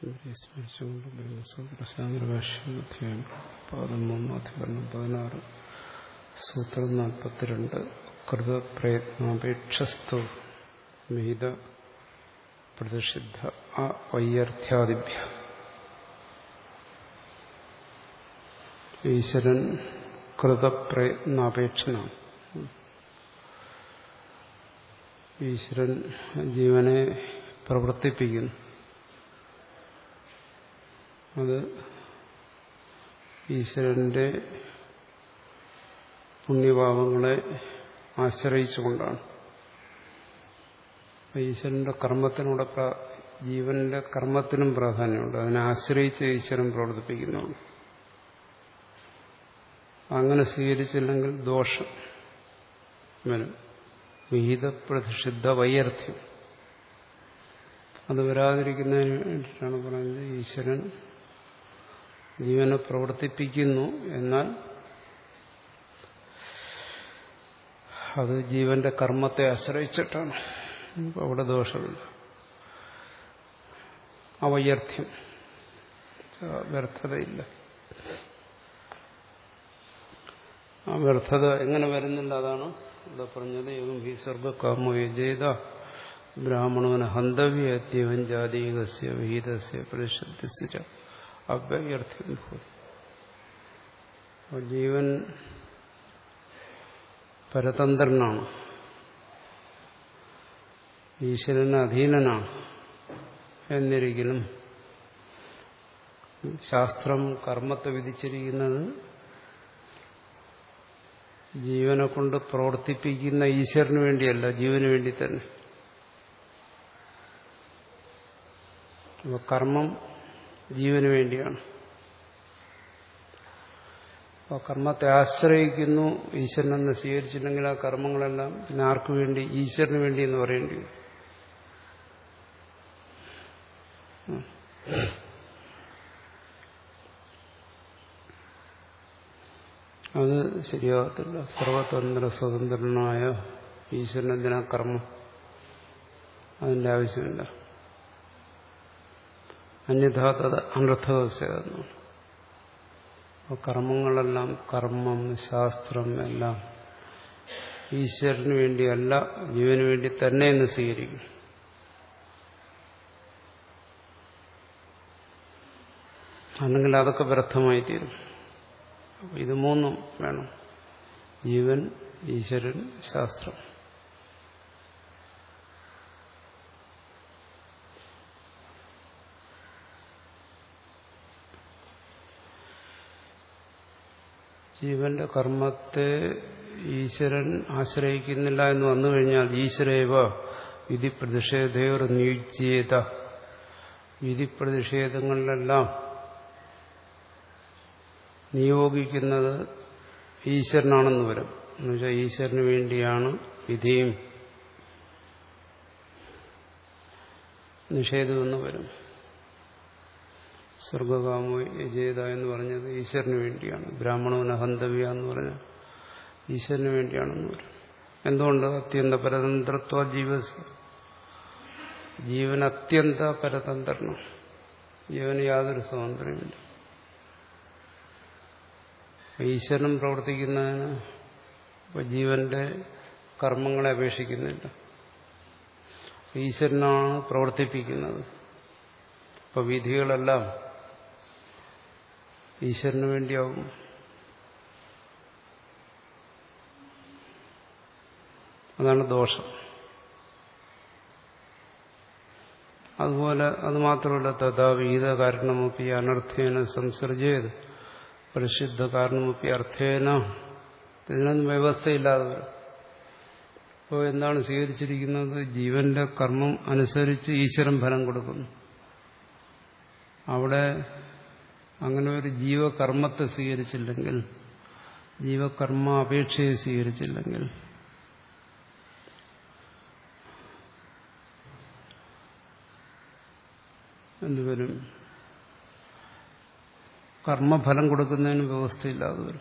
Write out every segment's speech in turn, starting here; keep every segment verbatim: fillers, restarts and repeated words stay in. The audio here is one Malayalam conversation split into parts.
സ്മരിച്ചുകൊണ്ട് ബ്രഹ്മസൂത്രശാങ്കരഭാഷ്യം പാദം മൂന്ന് അധികരണം പതിനാറ് സൂത്രം നാൽപ്പത്തിരണ്ട് കൃതപ്രയത്നാപേക്ഷസ്തു വിഹിത പ്രതിഷിദ്ധ അവൈയർത്ഥ്യാദിഭ്യ. ഈശ്വരൻ കൃതപ്രയത്നാപേക്ഷനാണ്. ഈശ്വരൻ ജീവനെ പ്രവർത്തിപ്പിക്കുന്നു. അത് ഈശ്വരന്റെ പുണ്യഭാവങ്ങളെ ആശ്രയിച്ചുകൊണ്ടാണ്. ഈശ്വരന്റെ കർമ്മത്തിനൂടെ ജീവന്റെ കർമ്മത്തിനും പ്രാധാന്യമുണ്ട്. അതിനെ ആശ്രയിച്ച് ഈശ്വരൻ പ്രവർത്തിപ്പിക്കുന്നതാണ്. അങ്ങനെ സ്വീകരിച്ചില്ലെങ്കിൽ ദോഷം വരും. വിഹിത പ്രതിഷിദ്ധ വൈയർത്ഥ്യം അത് വരാതിരിക്കുന്നതിന് വേണ്ടിയിട്ടാണ് പറയുന്നത്. ഈശ്വരൻ ജീവനെ പ്രവർത്തിപ്പിക്കുന്നു, എന്നാൽ അത് ജീവന്റെ കർമ്മത്തെ ആശ്രയിച്ചിട്ടാണ്. അവിടെ ദോഷമില്ല. അവൈയർത്ഥ്യം, വ്യർത്ഥതയില്ല. ആ വ്യർത്ഥത എങ്ങനെ വരുന്നില്ല, അതാണ് ഇവിടെ പറഞ്ഞത്. ഏവം ഹി സ്വർഗകാമോ യജേത ബ്രാഹ്മണോന ഹന്തവ്യത്യവൻ ജാതീകസ്യ വിഹിതസ്യ പ്രതിഷദ്ധസ്യ അവ്യർത്ഥ്യം ഭൂതി. ജീവൻ പരതന്ത്രനാണ്, ഈശ്വരന് അധീനനാണ്. എന്നിരിക്കലും ശാസ്ത്രം കർമ്മത്തെ വിധിച്ചിരിക്കുന്നത് ജീവനെ കൊണ്ട് പ്രവർത്തിപ്പിക്കുന്ന ഈശ്വരന് വേണ്ടിയല്ല, ജീവന് വേണ്ടി തന്നെ. അപ്പോൾ കർമ്മം ജീവന് വേണ്ടിയാണ്. അപ്പോൾ കർമ്മത്തെ ആശ്രയിക്കുന്നു. ഈശ്വരനെന്ന് സ്വീകരിച്ചില്ലെങ്കിൽ ആ കർമ്മങ്ങളെല്ലാം പിന്നെ ആർക്കു വേണ്ടി? ഈശ്വരന് വേണ്ടി എന്ന് പറയേണ്ടി വരും. അത് ശരിയാകത്തില്ല. സർവതന്ത്ര സ്വതന്ത്രനായ ഈശ്വരൻ എന്തിനാ കർമ്മം? അതിന്റെ ആവശ്യമില്ല. അന്യഥാ തത് അനർത്ഥവശമാണ്. അപ്പോൾ കർമ്മങ്ങളെല്ലാം, കർമ്മം ശാസ്ത്രം എല്ലാം ഈശ്വരന് വേണ്ടിയല്ല, ജീവന് വേണ്ടി തന്നെ എന്ന് സ്വീകരിക്കും. അല്ലെങ്കിൽ അതൊക്കെ വ്യർത്ഥമായി തീരും. അപ്പോൾ ഇത് മൂന്നും വേണം: ജീവൻ, ഈശ്വരൻ, ശാസ്ത്രം. ജീവന്റെ കർമ്മത്തെ ഈശ്വരൻ ആശ്രയിക്കുന്നില്ല എന്ന് വന്നു കഴിഞ്ഞാൽ ഈശ്വരേവ വിധി പ്രതിഷേധയോർ നിയുജ്യേത. വിധി പ്രതിഷേധങ്ങളിലെല്ലാം നിയോഗിക്കുന്നത് ഈശ്വരനാണെന്ന് വരും. എന്നുവെച്ചാൽ ഈശ്വരന് വേണ്ടിയാണ് വിധിയും നിഷേധമെന്ന് വരും. സ്വർഗകാമോ യജേത എന്ന് പറഞ്ഞത് ഈശ്വരന് വേണ്ടിയാണ്. ബ്രാഹ്മണോന ഹന്തവ്യ എന്ന് പറഞ്ഞാൽ ഈശ്വരന് വേണ്ടിയാണെന്ന് വരും. എന്തുകൊണ്ട്? അത്യന്ത പരതന്ത്രത്വ ജീവസ്. ജീവൻ അത്യന്ത പരതന്ത്രനാണ്. ജീവന് യാതൊരു സ്വാതന്ത്ര്യമില്ല. ഈശ്വരൻ പ്രവർത്തിക്കുന്നതിന് ഇപ്പൊ ജീവന്റെ കർമ്മങ്ങളെ അപേക്ഷിക്കുന്നില്ല. ഈശ്വരനാണ് പ്രവർത്തിപ്പിക്കുന്നത്. ഇപ്പൊ വിധികളെല്ലാം ഈശ്വരന് വേണ്ടിയാവും. അതാണ് ദോഷം. അതുപോലെ അത് മാത്രമല്ല, തഥാ വിഹിത കാരണമൊപ്പി അനർത്ഥേന സംസർജയത് പരിശുദ്ധ കാരണമൊപ്പി അർത്ഥേന. ഇതിനൊന്നും വ്യവസ്ഥയില്ലാതെ വരും. ഇപ്പോൾ എന്താണ് സ്വീകരിച്ചിരിക്കുന്നത്? ജീവന്റെ കർമ്മം അനുസരിച്ച് ഈശ്വരൻ ഫലം കൊടുക്കുന്നു. അവിടെ അങ്ങനെ ഒരു ജീവകർമ്മത്തെ സ്വീകരിച്ചില്ലെങ്കിൽ, ജീവകർമ്മ അപേക്ഷയെ സ്വീകരിച്ചില്ലെങ്കിൽ എന്തുവരും? കർമ്മഫലം കൊടുക്കുന്നതിന് വ്യവസ്ഥയില്ലാതെ വരും.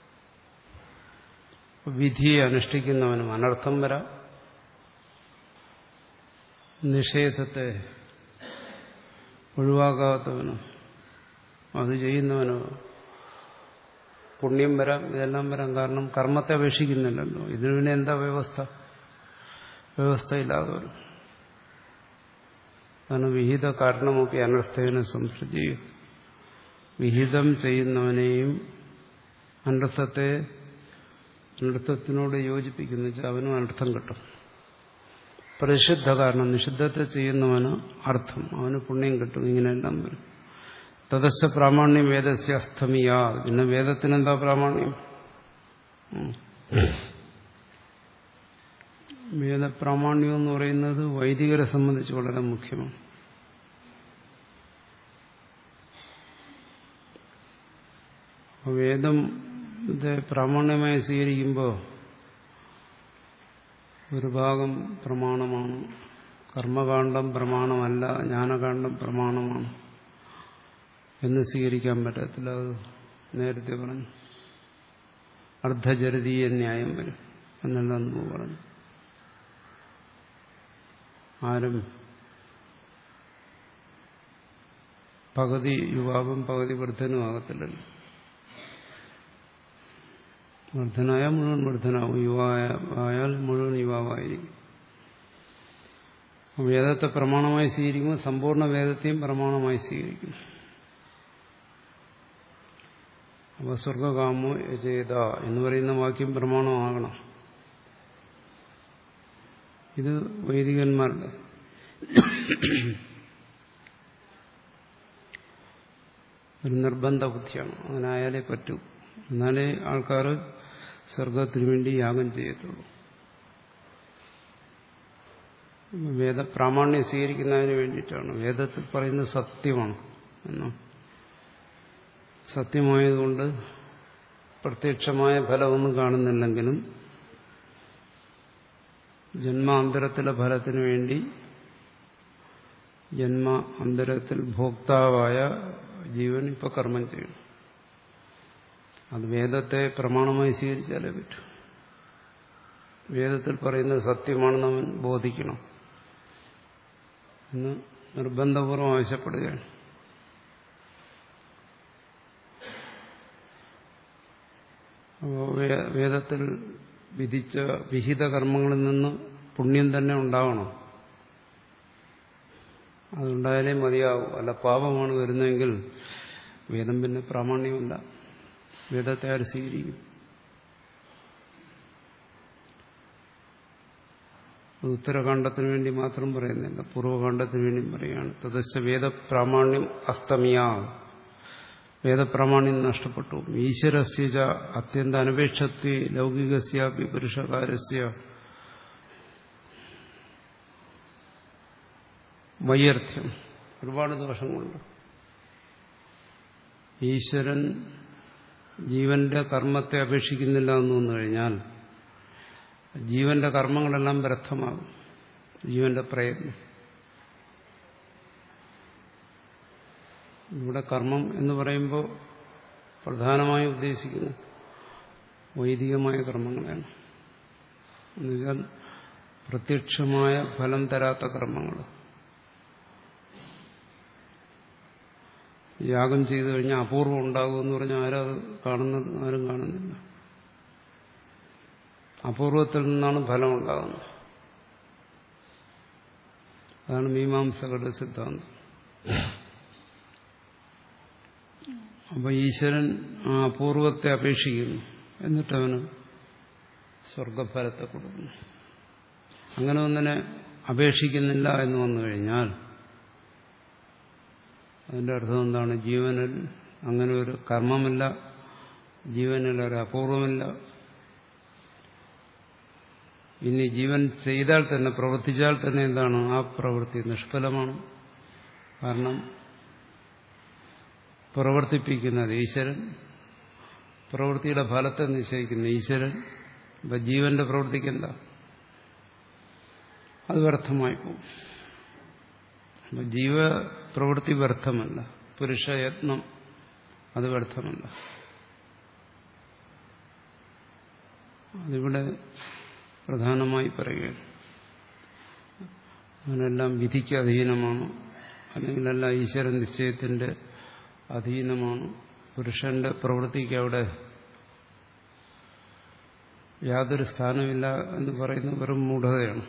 വിധിയെ അനുഷ്ഠിക്കുന്നവനും അനർത്ഥം വരാം, നിഷേധത്തെ ഒഴിവാക്കാത്തവനോ അത് ചെയ്യുന്നവനോ പുണ്യം വരാം, ഇതെല്ലാം വരാം. കാരണം കർമ്മത്തെ അപേക്ഷിക്കുന്നില്ലല്ലോ. ഇതിനു പിന്നെ എന്താ വ്യവസ്ഥ? വ്യവസ്ഥയില്ലാതെ വരും. അതാണ് വിഹിത കാരണമൊക്കെ അനർത്ഥേന സംസൃജി. വിഹിതം ചെയ്യുന്നവനെയും അനർത്ഥത്തെ അനർത്ഥത്തിനോട് യോജിപ്പിക്കുന്ന വെച്ചാൽ അവനും അനർത്ഥം കിട്ടും. പരിശുദ്ധ കാരണം നിഷിദ്ധത്തെ ചെയ്യുന്നവന് അർത്ഥം, അവന് പുണ്യം കിട്ടും. ഇങ്ങനെയെല്ലാം വരും. തദസ്യ പ്രാമാണ്യം വേദസ്യ അസ്തമിയാ. പിന്നെ വേദത്തിനെന്താ പ്രാമാണ്യം? വേദപ്രാമാണ്യം എന്ന് പറയുന്നത് വൈദികരെ സംബന്ധിച്ച് വളരെ മുഖ്യമാണ്. വേദത്തെ പ്രാമാണ്യമായി സ്വീകരിക്കുമ്പോൾ ഒരു ഭാഗം പ്രമാണമാണ്, കർമ്മകാണ്ഡം പ്രമാണമല്ല, ജ്ഞാനകാണ്ഡം പ്രമാണമാണ് എന്ന് സ്വീകരിക്കാൻ പറ്റത്തില്ല. അത് നേരത്തെ പറഞ്ഞു. അർദ്ധജരതീയ ന്യായം വരും എന്നെല്ലാം നമ്മൾ പറഞ്ഞു. ആരും പകുതി യുവാവും പകുതി വൃദ്ധനും ആകത്തില്ലല്ലോ. വൃദ്ധനായാൽ മുഴുവൻ വൃദ്ധനാവും, യുവായാൽ മുഴുവൻ യുവാവായിരിക്കും. വേദത്തെ പ്രമാണമായി സ്വീകരിക്കുമ്പോൾ സമ്പൂർണ്ണ വേദത്തെയും പ്രമാണമായി സ്വീകരിക്കും. അപ്പോൾ സ്വർഗകാമോ യജേത എന്ന് പറയുന്ന വാക്യം പ്രമാണമാകണം. ഇത് വൈദികന്മാരുടെ ഒരു നിർബന്ധ ബുദ്ധിയാണ്. അങ്ങനായാലേ പറ്റൂ. എന്നാലേ ആൾക്കാർ സ്വർഗത്തിന് വേണ്ടി യാഗം ചെയ്യത്തുള്ളൂ. വേദപ്രാമാണ്യം സ്വീകരിക്കുന്നതിന് വേണ്ടിയിട്ടാണ്. വേദത്തിൽ പറയുന്നത് സത്യമാണ് എന്നോ സത്യമായതുകൊണ്ട് പ്രത്യക്ഷമായ ഫലമൊന്നും കാണുന്നില്ലെങ്കിലും ജന്മാന്തരത്തിലെ ഫലത്തിനു വേണ്ടി ജന്മാന്തരത്തിൽ ഭോക്താവായ ജീവൻ ഇപ്പൊ കർമ്മം ചെയ്യണം. അത് വേദത്തെ പ്രമാണമായി സ്വീകരിച്ചാലേ പറ്റൂ. വേദത്തിൽ പറയുന്നത് സത്യമാണെന്ന് അവൻ ബോധിക്കണം എന്ന് നിർബന്ധപൂർവ്വം ആവശ്യപ്പെടുകയാണ്. വേദത്തിൽ വിധിച്ച വിഹിത കർമ്മങ്ങളിൽ നിന്ന് പുണ്യം തന്നെ ഉണ്ടാവണം. അതുണ്ടായാലേ മതിയാവും. അല്ല പാപമാണ് വരുന്നതെങ്കിൽ വേദം പിന്നെ പ്രാമാണ്യമല്ല. വേദത്തെ ആര് സ്വീകരിക്കും? അത് ഉത്തരകാണ്ഡത്തിന് വേണ്ടി മാത്രം പറയുന്നില്ല, പൂർവ്വകാണ്ഡത്തിന് വേണ്ടി പറയുകയാണ്. തദസ്യ വേദപ്രാമാണ്യം അസ്തമിയാ. വേദപ്രാമാണ്യം നഷ്ടപ്പെട്ടു. ഈശ്വരസ്യ അത്യന്ത അനപേക്ഷത്വേ ലൗകികസ്യാപി പുരുഷകാരസ്യ വൈയർത്ഥ്യം. ഒരുപാട് ദോഷങ്ങളുണ്ട്. ഈശ്വരൻ ജീവന്റെ കർമ്മത്തെ അപേക്ഷിക്കുന്നില്ല എന്ന് വന്നു കഴിഞ്ഞാൽ ജീവന്റെ കർമ്മങ്ങളെല്ലാം വ്യർത്ഥമാകും. ജീവന്റെ പ്രയത്നം. ഇവിടെ കർമ്മം എന്ന് പറയുമ്പോൾ പ്രധാനമായും ഉദ്ദേശിക്കുന്നത് വൈദികമായ കർമ്മങ്ങളാണ്. എന്നുവെച്ചാൽ പ്രത്യക്ഷമായ ഫലം തരാത്ത കർമ്മങ്ങൾ. യാഗം ചെയ്തു കഴിഞ്ഞാൽ അപൂർവം ഉണ്ടാകുമെന്ന് പറഞ്ഞാൽ ആരും അത് കാണുന്നത് ആരും കാണുന്നില്ല. അപൂർവത്തിൽ നിന്നാണ് ഫലം ഉണ്ടാകുന്നത്. അതാണ് മീമാംസകളുടെ സിദ്ധാന്തം. അപ്പൊ ഈശ്വരൻ ആ അപൂർവത്തെ അപേക്ഷിക്കുന്നു, എന്നിട്ടവന് സ്വർഗഫലത്തെ കൊടുക്കുന്നു. അങ്ങനെ ഒന്നിനെ അപേക്ഷിക്കുന്നില്ല എന്ന് വന്നു കഴിഞ്ഞാൽ അതിന്റെ അർത്ഥം എന്താണ്? ജീവനിൽ അങ്ങനെ ഒരു കർമ്മമില്ല, ജീവനിൽ ഒരു അപൂർവമില്ല. ഇനി ജീവൻ ചെയ്താൽ തന്നെ, പ്രവർത്തിച്ചാൽ തന്നെ എന്താണ്? ആ പ്രവൃത്തി നിഷ്ഫലമാണ്. കാരണം പ്രവർത്തിപ്പിക്കുന്നത് ഈശ്വരൻ, പ്രവൃത്തിയുടെ ഫലത്തെ നിശ്ചയിക്കുന്ന ഈശ്വരൻ. ഇപ്പൊ ജീവന്റെ പ്രവൃത്തിക്കെന്താ? അത് വ്യർത്ഥമായി പോകും. അപ്പൊ ജീവ പ്രവൃത്തി വ്യർത്ഥമല്ല, പുരുഷയത്നം അത് വ്യർത്ഥമല്ല. അതിവിടെ പ്രധാനമായി പറയുകയാണ്. അതിനെല്ലാം വിധിക്ക് അധീനമാണ്. അല്ലെങ്കിൽ എല്ലാം ഈശ്വര നിശ്ചയത്തിന്റെ അധീനമാണ്. പുരുഷന്റെ പ്രവൃത്തിക്ക് അവിടെ യാതൊരു സ്ഥാനമില്ല എന്ന് പറയുന്നത് വെറും മൂഢതയാണ്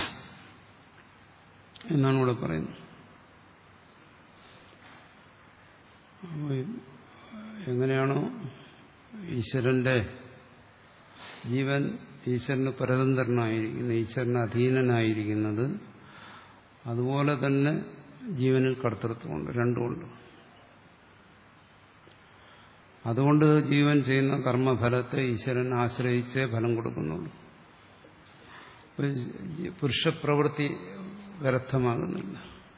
എന്നാണ് ഇവിടെ പറയുന്നത്. എങ്ങനെയാണോ ഈശ്വരന്റെ ജീവൻ ഈശ്വരന് പരതന്ത്രനായിരിക്കുന്നത്, ഈശ്വരന് അധീനനായിരിക്കുന്നത്, അതുപോലെ തന്നെ ജീവനിൽ കർത്തൃത്വമുണ്ട്, രണ്ടുമുണ്ട്. അതുകൊണ്ട് ജീവൻ ചെയ്യുന്ന കർമ്മഫലത്തെ ഈശ്വരൻ ആശ്രയിച്ചേ ഫലം കൊടുക്കുന്നുള്ളൂ. പുരുഷപ്രവൃത്തി വ്യർത്ഥമാകുന്നില്ല.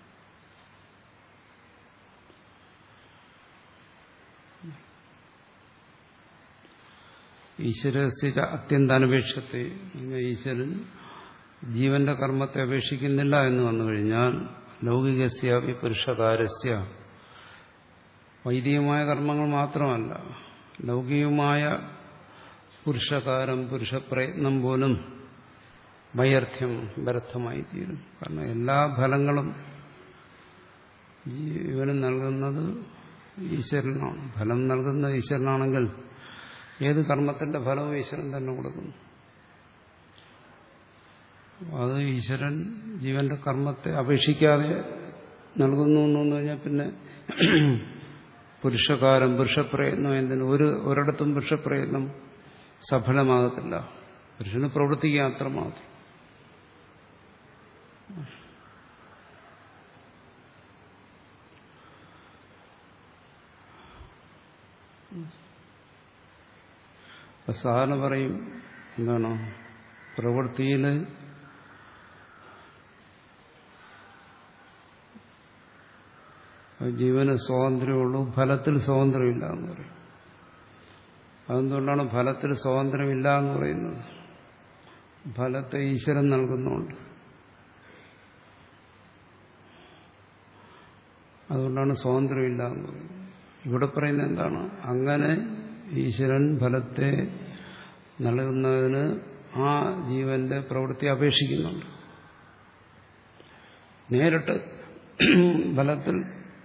ഈശ്വരസ്യ അത്യന്താനപേക്ഷത്തെ, ഈശ്വരൻ ജീവന്റെ കർമ്മത്തെ അപേക്ഷിക്കുന്നില്ല എന്ന് വന്നു കഴിഞ്ഞാൽ ലൗകികസ്യാപി പുരുഷകാരസ്യ, വൈദികമായ കർമ്മങ്ങൾ മാത്രമല്ല, ലൗകികമായ പുരുഷകാരം, പുരുഷപ്രയത്നം പോലും വൈയർത്ഥ്യം, വ്യർത്ഥമായി തീരും. കാരണം എല്ലാ ഫലങ്ങളും ജീവന് നൽകുന്നത് ഈശ്വരനാണ്. ഫലം നൽകുന്ന ഈശ്വരനാണെങ്കിൽ ഏത് കർമ്മത്തിന്റെ ഫലവും ഈശ്വരൻ തന്നെ കൊടുക്കുന്നു. അത് ഈശ്വരൻ ജീവന്റെ കർമ്മത്തെ അപേക്ഷിക്കാതെ നൽകുന്നു എന്ന് കഴിഞ്ഞാൽ പിന്നെ പുരുഷകാരം, പുരുഷപ്രയത്നം എന്തിനും ഒരു ഒരിടത്തും പുരുഷപ്രയത്നം സഫലമാകത്തില്ല. പുരുഷന് പ്രവർത്തിക്കുക അത്രമാത്രം. സാധാരണ പറയും എന്താണ്, പ്രവൃത്തിയിൽ ജീവന് സ്വാതന്ത്ര്യമുള്ളൂ, ഫലത്തിൽ സ്വാതന്ത്ര്യമില്ല എന്ന് പറയും. അതെന്തുകൊണ്ടാണ് ഫലത്തിൽ സ്വാതന്ത്ര്യമില്ല എന്ന് പറയുന്നത്? ഫലത്തെ ഈശ്വരൻ നൽകുന്നുണ്ട്. അതുകൊണ്ടാണ് സ്വാതന്ത്ര്യമില്ല എന്ന് പറയുന്നത്. ഇവിടെ പറയുന്നത് എന്താണ്? അങ്ങനെ ഈശ്വരൻ ഫലത്തെ നൽകുന്നതിന് ആ ജീവന്റെ പ്രവൃത്തി അപേക്ഷിക്കുന്നുണ്ട്. നേരിട്ട് ഫലത്തിൽ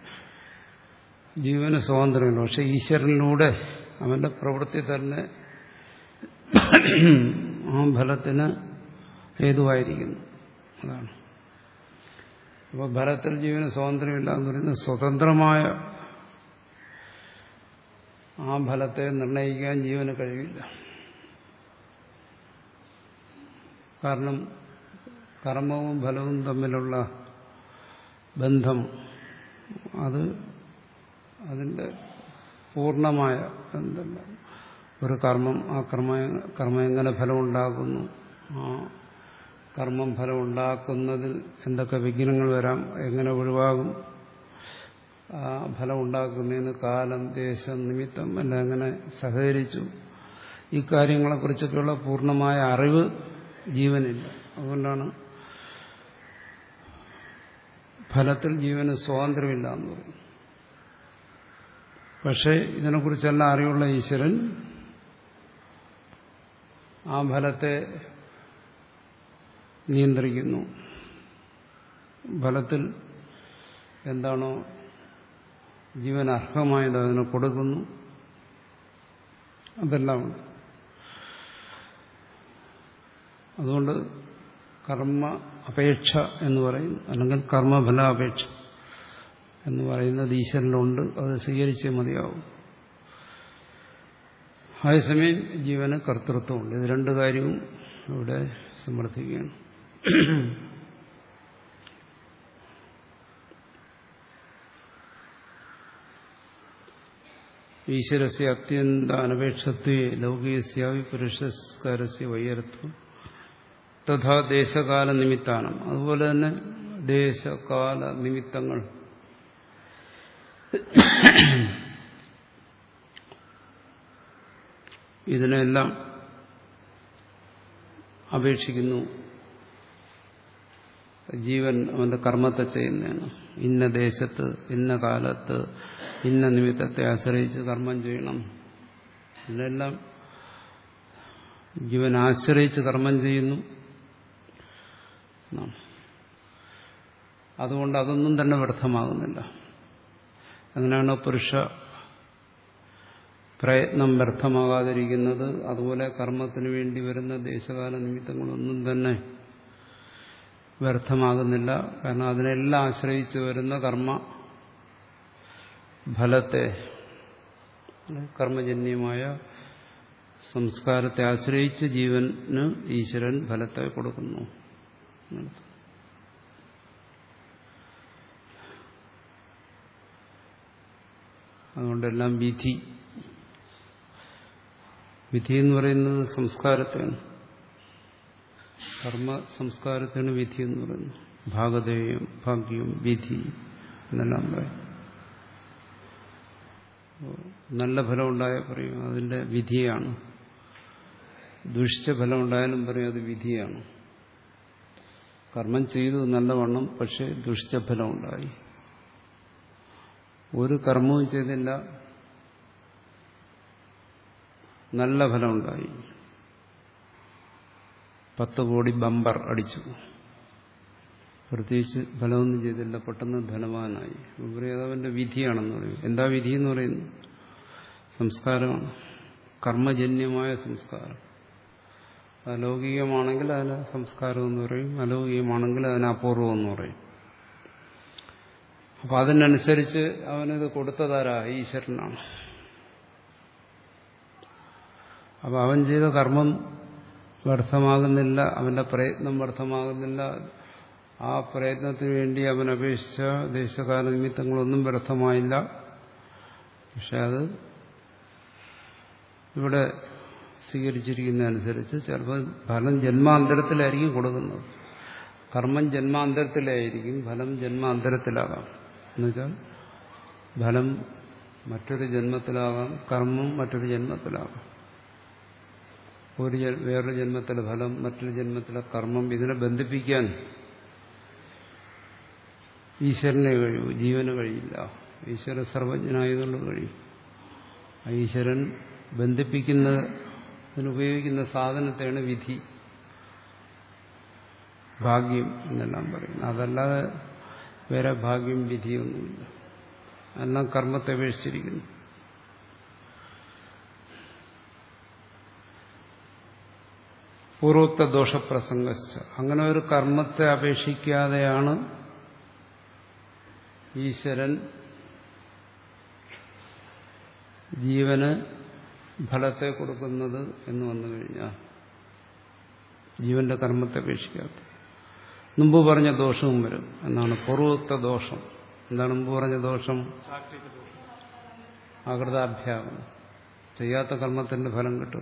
ജീവന് സ്വാതന്ത്ര്യമുണ്ട്. പക്ഷെ ഈശ്വരനിലൂടെ അവന്റെ പ്രവൃത്തി തന്നെ ആ ഫലത്തിന് ഹേതുവായിരിക്കുന്നു. അതാണ്. അപ്പോൾ ഫലത്തിൽ ജീവന് സ്വാതന്ത്ര്യമില്ല എന്ന് പറയുന്നത് സ്വതന്ത്രമായ ആ ഫലത്തെ നിർണയിക്കാൻ ജീവന് കഴിയില്ല. കാരണം കർമ്മവും ഫലവും തമ്മിലുള്ള ബന്ധം അത് അതിൻ്റെ പൂർണ്ണമായ ബന്ധമല്ല. ഒരു കർമ്മം, ആ കർമ്മ കർമ്മം എങ്ങനെ ഫലം ഉണ്ടാക്കുന്നു, ആ കർമ്മം ഫലം ഉണ്ടാക്കുന്നതിൽ എന്തൊക്കെ വിഘ്നങ്ങൾ വരാം, എങ്ങനെ ഒഴിവാകും, ആ ഫലം ഉണ്ടാക്കുന്നതിന് കാലം, ദേശം, നിമിത്തം എല്ലാം എങ്ങനെ സഹകരിച്ചു, ഈ കാര്യങ്ങളെക്കുറിച്ചൊക്കെയുള്ള പൂർണ്ണമായ അറിവ് ജീവനില്ല. അതുകൊണ്ടാണ് ഫലത്തിൽ ജീവന് സ്വാതന്ത്ര്യമില്ല എന്ന് പറയുന്നത്. പക്ഷേ ഇതിനെക്കുറിച്ചെല്ലാം അറിവുള്ള ഈശ്വരൻ ആ ഫലത്തെ നിയന്ത്രിക്കുന്നു. ഫലത്തിൽ എന്താണോ ജീവൻ അർഹമായത് അതിന് കൊടുക്കുന്നു. അതെല്ലാം ഉണ്ട്. അതുകൊണ്ട് കർമ്മ അപേക്ഷ എന്ന് പറയുന്നു, അല്ലെങ്കിൽ കർമ്മഫലാപേക്ഷ എന്ന് പറയുന്നത് ഈശ്വരനുണ്ട്. അത് സ്വീകരിച്ചേ മതിയാവും. അതേസമയം ജീവന് കർത്തൃത്വമുണ്ട്. ഇത് രണ്ട് കാര്യവും ഇവിടെ സമർത്ഥിക്കുകയാണ്. ഈശ്വരസ്യ അത്യന്ത അനപേക്ഷത്വേ ലൗകികസ്യാവി പുരുഷസ്കാരസ്യ വൈയർത്ഥം തഥാ ദേശകാല നിമിത്താനം. അതുപോലെ തന്നെ ദേശകാല നിമിത്തങ്ങൾ ഇതിനെല്ലാം അപേക്ഷിക്കുന്നു. ജീവൻ അവന്റെ കർമ്മത്തെ ചെയ്യുന്നതാണ്. ഇന്ന ദേശത്ത്, ഇന്ന കാലത്ത്, ഇന്ന നിമിത്തത്തെ ആശ്രയിച്ച് കർമ്മം ചെയ്യണം. ഇതിനെല്ലാം ജീവൻ ആശ്രയിച്ച് കർമ്മം ചെയ്യുന്നു. അതുകൊണ്ട് അതൊന്നും തന്നെ വ്യർത്ഥമാകുന്നില്ല. അങ്ങനെയാണ് പുരുഷ പ്രയത്നം വ്യർത്ഥമാകാതിരിക്കുന്നത്. അതുപോലെ കർമ്മത്തിന് വേണ്ടി വരുന്ന ദേശകാല നിമിത്തങ്ങളൊന്നും തന്നെ വ്യർത്ഥമാകുന്നില്ല. കാരണം അതിനെല്ലാം ആശ്രയിച്ച് വരുന്ന കർമ്മ ഫലത്തെ, കർമ്മജന്യമായ സംസ്കാരത്തെ ആശ്രയിച്ച് ജീവന് ഈശ്വരൻ ഫലത്തെ കൊടുക്കുന്നു. അതുകൊണ്ടെല്ലാം വിധി വിധി എന്ന് പറയുന്നത് സംസ്കാരത്തെയാണ്. കർമ്മ സംസ്കാരത്തിന് വിധി എന്ന് പറയുന്നു. ഭാഗധേയം, ഭാഗ്യം, വിധി എന്നെല്ലാം പറയും. നല്ല ഫലം ഉണ്ടായാൽ പറയും അതിന്റെ വിധിയാണ്. ദുഷിച്ച ഫലം ഉണ്ടായാലും പറയും അത് വിധിയാണ്. കർമ്മം ചെയ്തു നല്ലവണ്ണം, പക്ഷെ ദുഷിച്ച ഫലം ഉണ്ടായി. ഒരു കർമ്മവും ചെയ്തില്ല, നല്ല ഫലം ഉണ്ടായി. പത്ത് കോടി ബമ്പർ അടിച്ചു, പ്രത്യേകിച്ച് ഫലമൊന്നും ചെയ്തില്ല, പെട്ടെന്ന് ധനവാനായി. പറയും അതവന്റെ വിധിയാണെന്ന് പറയും. എന്താ വിധി എന്ന് പറയുന്നത്? സംസ്കാരമാണ്, കർമ്മജന്യമായ സംസ്കാരം. അലൗകികമാണെങ്കിൽ അതിന് സംസ്കാരം എന്ന് പറയും, അലൗകികമാണെങ്കിൽ അതിന് അപൂർവം എന്ന് പറയും. അപ്പൊ അതിനനുസരിച്ച് അവനിത് കൊടുത്തതാരാ? ഈശ്വരനാണ്. അപ്പൊ അവൻ ചെയ്ത കർമ്മം വ്യർത്ഥമാകുന്നില്ല, അവന്റെ പ്രയത്നം വ്യർത്ഥമാകുന്നില്ല. ആ പ്രയത്നത്തിന് വേണ്ടി അവൻ അപേക്ഷിച്ച ദേശകാല നിമിത്തങ്ങളൊന്നും വ്യർത്ഥമായില്ല. പക്ഷെ അത് ഇവിടെ സ്വീകരിച്ചിരിക്കുന്നതനുസരിച്ച് ചിലപ്പോൾ ഫലം ജന്മാന്തരത്തിലായിരിക്കും കൊടുക്കുന്നത്. കർമ്മം ജന്മാന്തരത്തിലായിരിക്കും, ഫലം ജന്മാന്തരത്തിലാകാം. എന്നുവെച്ചാൽ ഫലം മറ്റൊരു ജന്മത്തിലാകാം, കർമ്മം മറ്റൊരു ജന്മത്തിലാകാം. ഒരു വേറൊരു ജന്മത്തിലെ ഫലം, മറ്റൊരു ജന്മത്തിലെ കർമ്മം, ഇതിനെ ബന്ധിപ്പിക്കാൻ ഈശ്വരനെ കഴിയൂ, ജീവന് കഴിയില്ല. ഈശ്വരൻ സർവജ്ഞനായതുകൊണ്ട് കഴിയും. ഈശ്വരൻ ബന്ധിപ്പിക്കുന്നതിനുപയോഗിക്കുന്ന സാധനത്തെയാണ് വിധി, ഭാഗ്യം എന്നെല്ലാം പറയുന്നത്. അതല്ലാതെ വേറെ ഭാഗ്യം വിധിയൊന്നുമില്ല. എല്ലാം കർമ്മത്തെ അപേക്ഷിച്ചിരിക്കുന്നു. പൂർവോക്ത ദോഷപ്രസംഗശ്ച, അങ്ങനെ ഒരു കർമ്മത്തെ അപേക്ഷിക്കാതെയാണ് ഈശ്വരൻ ജീവന് ഫലത്തെ കൊടുക്കുന്നത് എന്ന് വന്നു കഴിഞ്ഞാൽ, ജീവന്റെ കർമ്മത്തെ അപേക്ഷിക്കാത്ത മുമ്പ് പറഞ്ഞ ദോഷവും വരും എന്നാണ്. പൂർവോക്ത ദോഷം എന്താണ്? മുമ്പ് പറഞ്ഞ ദോഷം അകൃതാഭ്യാസം, ചെയ്യാത്ത കർമ്മത്തിന്റെ ഫലം കിട്ടുക,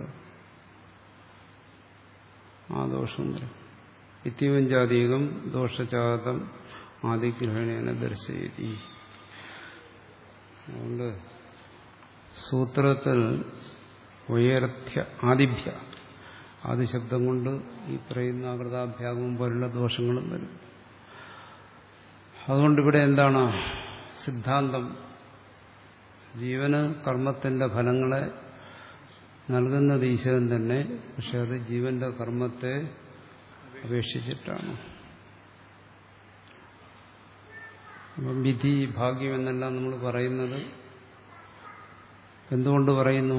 ആ ദോഷം വരും. ഇത്യവും ജാതീകം ദോഷചാതം ആദിഗ്രഹണേന ദർശയതി. അതുകൊണ്ട് സൂത്രത്തിൽ വൈയർത്ഥ്യ ആദിഭ്യ, ആദിശബ്ദം കൊണ്ട് ഈ പറയുന്ന അകൃതാഭ്യാഗവും പോലുള്ള ദോഷങ്ങളും വരും. അതുകൊണ്ടിവിടെ എന്താണ് സിദ്ധാന്തം? ജീവന് കർമ്മത്തിന്റെ ഫലങ്ങളെ നൽകുന്നത് ഈശ്വരൻ തന്നെ, പക്ഷെ അത് ജീവന്റെ കർമ്മത്തെ അപേക്ഷിച്ചിട്ടാണ്. അപ്പം വിധി, ഭാഗ്യം എന്നെല്ലാം നമ്മൾ പറയുന്നത് എന്തുകൊണ്ട് പറയുന്നു?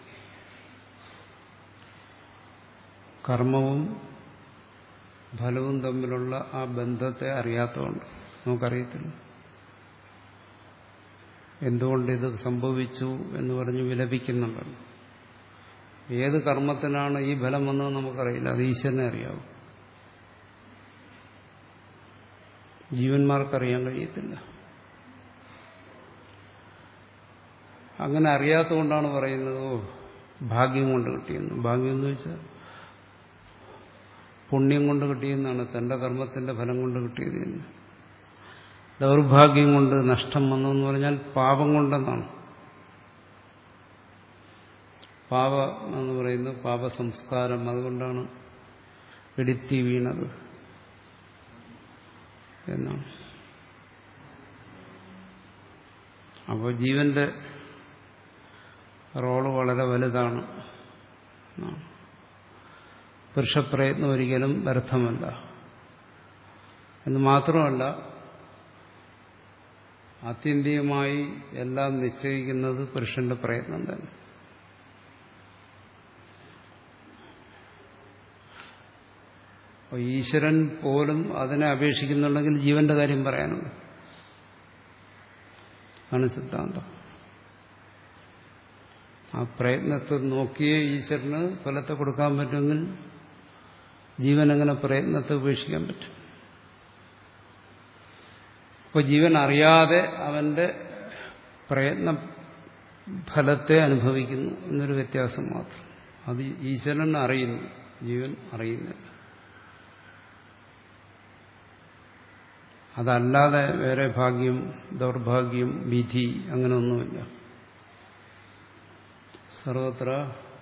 കർമ്മവും ഫലവും തമ്മിലുള്ള ആ ബന്ധത്തെ അറിയാത്തതുകൊണ്ട്. നമുക്കറിയത്തില്ല എന്തുകൊണ്ട് ഇത് സംഭവിച്ചു എന്ന് പറഞ്ഞ് വിലപിക്കുന്നുണ്ടല്ലോ. ഏത് കർമ്മത്തിനാണ് ഈ ഫലം വന്നത് നമുക്കറിയില്ല, അത് ഈശ്വരനെ അറിയാവും. ജീവന്മാർക്കറിയാൻ കഴിയത്തില്ല. അങ്ങനെ അറിയാത്തതുകൊണ്ടാണ് പറയുന്നത് ഭാഗ്യം കൊണ്ട് കിട്ടിയെന്ന്. ഭാഗ്യം എന്ന് വെച്ചാൽ പുണ്യം കൊണ്ട് കിട്ടിയെന്നാണ്, തന്റെ കർമ്മത്തിന്റെ ഫലം കൊണ്ട് കിട്ടിയത്. ദൗർഭാഗ്യം കൊണ്ട് നഷ്ടം വന്നു എന്ന് പറഞ്ഞാൽ പാപം കൊണ്ടെന്നാണ്. പാപ എന്ന് പറയുന്നത് പാപസംസ്കാരം, അതുകൊണ്ടാണ് ഇടിത്തി വീണത് എന്നാണ്. അപ്പോൾ ജീവന്റെ റോള് വളരെ വലുതാണ്. പുരുഷപ്രയത്നം ഒരിക്കലും വ്യർത്ഥമല്ല എന്ന് മാത്രമല്ല, ആത്യന്തികമായി എല്ലാം നിശ്ചയിക്കുന്നത് പുരുഷന്റെ പ്രയത്നം തന്നെ. അപ്പോൾ ഈശ്വരൻ പോലും അതിനെ അപേക്ഷിക്കുന്നുണ്ടെങ്കിൽ ജീവന്റെ കാര്യം പറയാനുണ്ട്. ആണ് സിദ്ധാന്തം. ആ പ്രയത്നത്തെ നോക്കിയേ ഈശ്വരന് ഫലത്തെ കൊടുക്കാൻ പറ്റുമെങ്കിൽ ജീവൻ എങ്ങനെ പ്രയത്നത്തെ ഉപേക്ഷിക്കാൻ പറ്റും? അപ്പോൾ ജീവൻ അറിയാതെ അവന്റെ പ്രയത്ന ഫലത്തെ അനുഭവിക്കുന്നു എന്നൊരു വ്യത്യാസം മാത്രം. അത് ഈശ്വരൻ അറിയുന്നു, ജീവൻ അറിയുന്നില്ല. അതല്ലാതെ വേറെ ഭാഗ്യം, ദൗർഭാഗ്യം, വിധി അങ്ങനെയൊന്നുമില്ല. സർവത്ര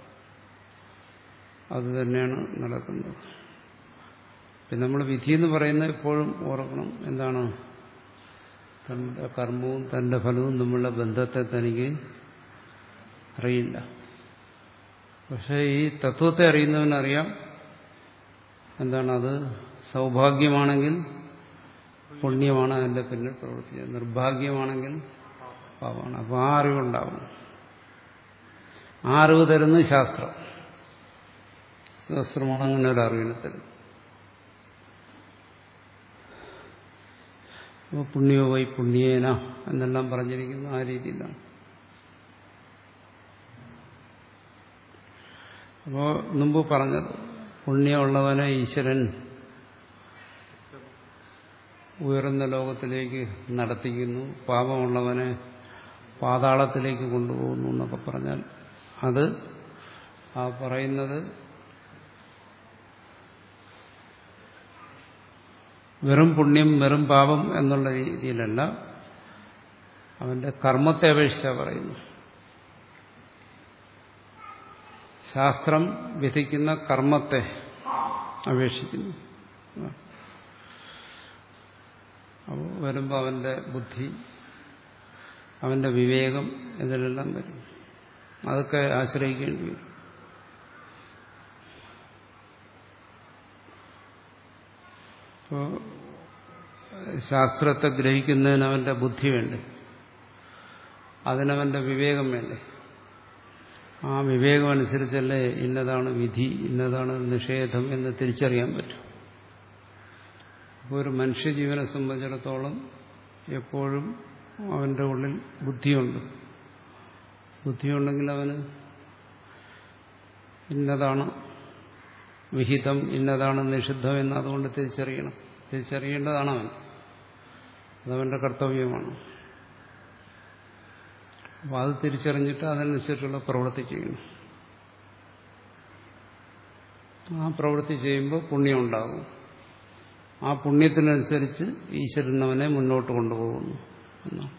അത് തന്നെയാണ് നടക്കുന്നത്. പിന്നെ നമ്മൾ വിധി എന്ന് പറയുന്നത് എപ്പോഴും ഓർക്കണം. എന്താണ്? തന്റെ കർമ്മവും തന്റെ ഫലവും തമ്മിലുള്ള ബന്ധത്തെ തനിക്ക് അറിയില്ല. പക്ഷെ ഈ തത്വത്തെ അറിയുന്നവനറിയാം എന്താണ് അത് സൗഭാഗ്യമാണെങ്കിൽ പുണ്യമാണ് അതിന്റെ പിന്നിൽ പ്രവർത്തിച്ചത്, നിർഭാഗ്യമാണെങ്കിൽ പാപമാണ്. അപ്പോൾ ആ അറിവുണ്ടാവും. ആ അറിവ് തരുന്നത് ശാസ്ത്രം. ശാസ്ത്രമാണ് അങ്ങനെ ഒരു അറിവിനെ തരുന്നത്. അപ്പോൾ പുണ്യോ വൈ പുണ്യേന എന്നെല്ലാം പറഞ്ഞിരിക്കുന്ന ആ രീതിയിലാണ്. അപ്പോൾ മുമ്പ് പറഞ്ഞത് പുണ്യമുള്ളവനെ ഈശ്വരൻ ഉയർന്ന ലോകത്തിലേക്ക് നടത്തിക്കുന്നു, പാപമുള്ളവനെ പാതാളത്തിലേക്ക് കൊണ്ടുപോകുന്നു എന്നൊക്കെ പറഞ്ഞാൽ അത് ആ പറയുന്നത് വെറും പുണ്യം വെറും പാപം എന്നുള്ള രീതിയിലല്ല, അവന്റെ കർമ്മത്തെ അപേക്ഷിച്ചാണ് പറയുന്നു. ശാസ്ത്രം വിധിക്കുന്ന കർമ്മത്തെ അപേക്ഷിക്കുന്നു. അപ്പോൾ വരുമ്പോൾ അവന്റെ ബുദ്ധി, അവന്റെ വിവേകം ഇതിലെല്ലാം വരും. അതൊക്കെ ആശ്രയിക്കേണ്ടി വരും. അപ്പോൾ ശാസ്ത്രത്തെ ഗ്രഹിക്കുന്നതിന് അവന്റെ ബുദ്ധി വേണ്ടേ, അതിനവന്റെ വിവേകം വേണ്ടേ. ആ വിവേകം അനുസരിച്ചല്ലേ ഇന്നതാണ് വിധി, ഇന്നതാണ് നിഷേധം എന്ന് തിരിച്ചറിയാൻ പറ്റും. അപ്പോൾ ഒരു മനുഷ്യജീവനെ സംബന്ധിച്ചിടത്തോളം എപ്പോഴും അവന്റെ ഉള്ളിൽ ബുദ്ധിയുണ്ട്. ബുദ്ധിയുണ്ടെങ്കിൽ അവന് ഇന്നതാണ് വിഹിതം, ഇന്നതാണ് നിഷിദ്ധം എന്ന് അതുകൊണ്ട് തിരിച്ചറിയണം. തിരിച്ചറിയേണ്ടതാണ് അവൻ. അതവന്റെ കർത്തവ്യമാണ്. അപ്പോൾ അത് തിരിച്ചറിഞ്ഞിട്ട് അതനുസരിച്ചുള്ള പ്രവൃത്തി ചെയ്യണം. ആ പ്രവൃത്തി ചെയ്യുമ്പോൾ പുണ്യം ഉണ്ടാകും. ആ പുണ്യത്തിനനുസരിച്ച് ഈശ്വരൻ അവനെ മുന്നോട്ട് കൊണ്ടുപോകുന്നു എന്നാണ്.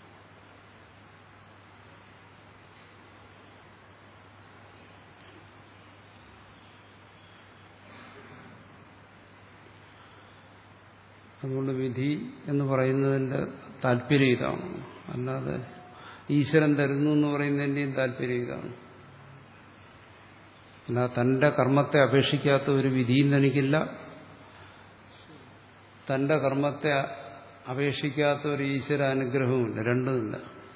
അതുകൊണ്ട് വിധി എന്ന് പറയുന്നതിന്റെ താല്പര്യം ഇതാണ്. അല്ലാതെ ഈശ്വരൻ തരുന്നു എന്ന് പറയുന്നതിന്റെയും താല്പര്യം ഇതാണ്. അല്ല, തന്റെ കർമ്മത്തെ അപേക്ഷിക്കാത്ത ഒരു വിധിയും തനിക്കില്ല, തന്റെ കർമ്മത്തെ അപേക്ഷിക്കാത്ത ഒരു ഈശ്വരാനുഗ്രഹവുമില്ല. രണ്ടുമില്ല.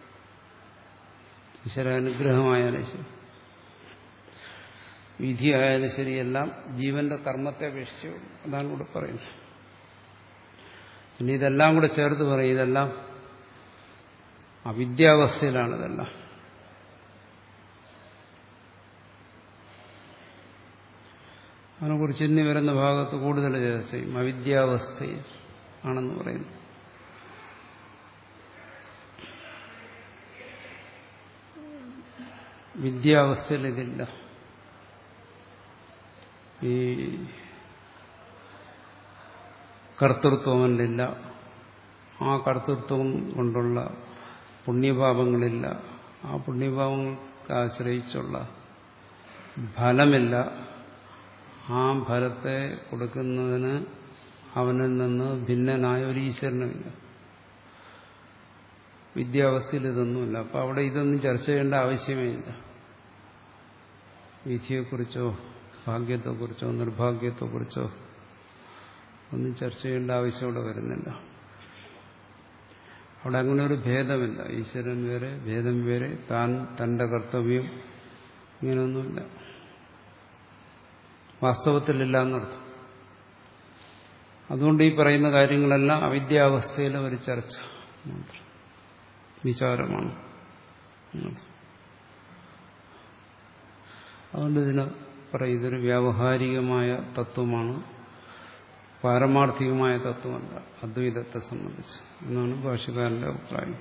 ഈശ്വരാനുഗ്രഹമായാലും ശരി, വിധിയായാലും ശരി, എല്ലാം ജീവന്റെ കർമ്മത്തെ അപേക്ഷിച്ചു. അതാണ് ഇവിടെ പറയുന്നത്. ഇനി ഇതെല്ലാം കൂടെ ചേർത്ത് പറയും, ഇതെല്ലാം അവിദ്യാവസ്ഥയിലാണ്. ഇതെല്ലാം അതിനെക്കുറിച്ച് ഇനി വരുന്ന ഭാഗത്ത് കൂടുതൽ ചർച്ച ചെയ്യും. അവിദ്യാവസ്ഥയിൽ ആണെന്ന് പറയുന്നു. വിദ്യാവസ്ഥയിൽ ഇതില്ല. ഈ കർത്തൃത്വം കൊണ്ടില്ല, ആ കർത്തൃത്വം കൊണ്ടുള്ള പുണ്യപാപങ്ങളില്ല, ആ പുണ്യപാപങ്ങൾക്ക് ആശ്രയിച്ചുള്ള ഫലമില്ല. ആ ഫലത്തെ കൊടുക്കുന്നതിന് അവനിൽ നിന്ന് ഭിന്നനായ ഒരു ഈശ്വരനുമില്ല. വിദ്യാവസ്ഥയിൽ ഇതൊന്നുമില്ല. അപ്പം അവിടെ ഇതൊന്നും ചർച്ച ചെയ്യേണ്ട ആവശ്യമേ ഇല്ല. വിധിയെക്കുറിച്ചോ ഭാഗ്യത്തെക്കുറിച്ചോ നിർഭാഗ്യത്തെക്കുറിച്ചോ ഒന്നും ചർച്ച ചെയ്യേണ്ട ആവശ്യം ഇവിടെ വരുന്നില്ല. അവിടെ അങ്ങനെ ഒരു ഭേദമില്ല. ഈശ്വരൻ വേറെ, ഭേദം വേറെ, താൻ തന്റെ കർത്തവ്യം, ഇങ്ങനെയൊന്നുമില്ല. വാസ്തവത്തിലില്ല എന്നർത്ഥം. അതുകൊണ്ട് ഈ പറയുന്ന കാര്യങ്ങളെല്ലാം അവിദ്യാവസ്ഥയിലെ ഒരു ചർച്ച മാത്രം, വിചാരമാണ്. അതുകൊണ്ട് ഇതിന് പറയും ഇതൊരു വ്യാവഹാരികമായ തത്വമാണ്, പാരമാർത്ഥികമായ തത്വമല്ല അദ്വൈതത്തെ സംബന്ധിച്ച് എന്നാണ് ഭാഷ്യക്കാരന്റെ അഭിപ്രായം.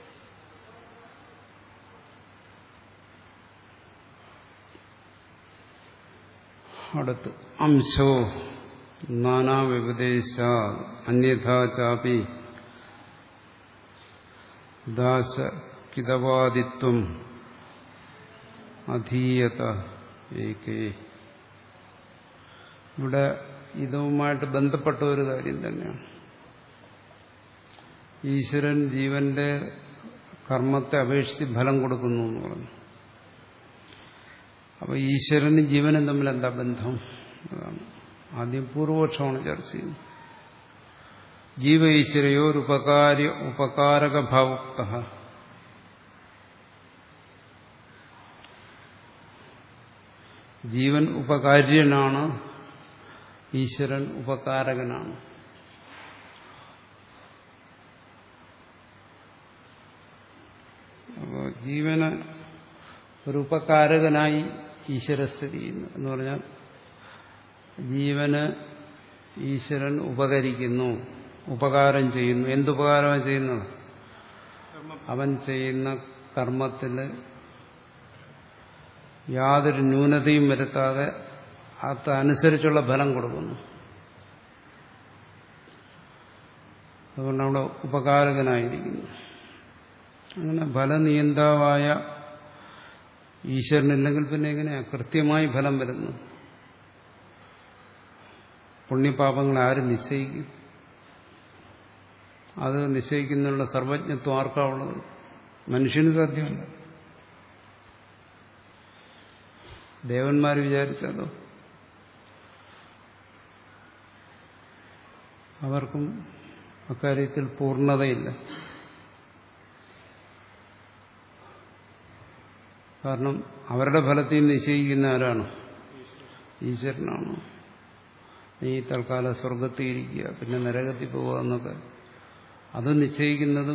അടുത്ത് അംശോ നാനാവ്യപദേശ അന്യഥാ ചാപി ദാശകിതവാദിത്വം അധീയത ഏകേ. ഇവിടെ ഇതുമായിട്ട് ബന്ധപ്പെട്ട ഒരു കാര്യം തന്നെയാണ്. ഈശ്വരൻ ജീവന്റെ കർമ്മത്തെ അപേക്ഷിച്ച് ഫലം കൊടുക്കുന്നു എന്ന് പറഞ്ഞു. അപ്പൊ ഈശ്വരനും ജീവനും തമ്മിൽ എന്താ ബന്ധം? അതാണ് ആദ്യം പൂർവപക്ഷമാണ് ചർച്ച ചെയ്യുന്നത്. ജീവ ഈശ്വരയോർ ഉപകാര്യ ഉപകാരകഭാവുക്ത. ജീവൻ ഉപകാര്യനാണ്, ഈശ്വരൻ ഉപകാരകനാണ്. അപ്പോൾ ജീവന് ഒരു ഉപകാരകനായി ഈശ്വരസ്ഥിതി ചെയ്യുന്നു എന്ന് പറഞ്ഞാൽ ജീവന് ഈശ്വരൻ ഉപകരിക്കുന്നു, ഉപകാരം ചെയ്യുന്നു. എന്തുപകാരമാണ് ചെയ്യുന്നത്? അവൻ ചെയ്യുന്ന കർമ്മത്തിന് യാതൊരു ന്യൂനതയും വരുത്താതെ അതനുസരിച്ചുള്ള ഫലം കൊടുക്കുന്നു. അതുകൊണ്ട് അവിടെ ഉപകാരകനായിരിക്കുന്നു. അങ്ങനെ ഫലനിയന്താവായ ഈശ്വരനില്ലെങ്കിൽ പിന്നെ എങ്ങനെയാ കൃത്യമായി ഫലം വരുന്നു? പുണ്യപാപങ്ങളെ ആരും നിശ്ചയിക്കും? അത് നിശ്ചയിക്കുന്നതിനുള്ള സർവജ്ഞത്വം ആർക്കാവുള്ളത്? മനുഷ്യന് സാധ്യമല്ല. ദേവന്മാർ വിചാരിച്ചാലോ? അവർക്കും അക്കാര്യത്തിൽ പൂർണ്ണതയില്ല. കാരണം അവരുടെ ഫലത്തിൽ നിശ്ചയിക്കുന്ന ആരാണ്? ഈശ്വരനാണ്. നീ തൽക്കാലം സ്വർഗത്തിൽ ഇരിക്കുക, പിന്നെ നരകത്തിൽ പോവുക എന്നൊക്കെ അത് നിശ്ചയിക്കുന്നതും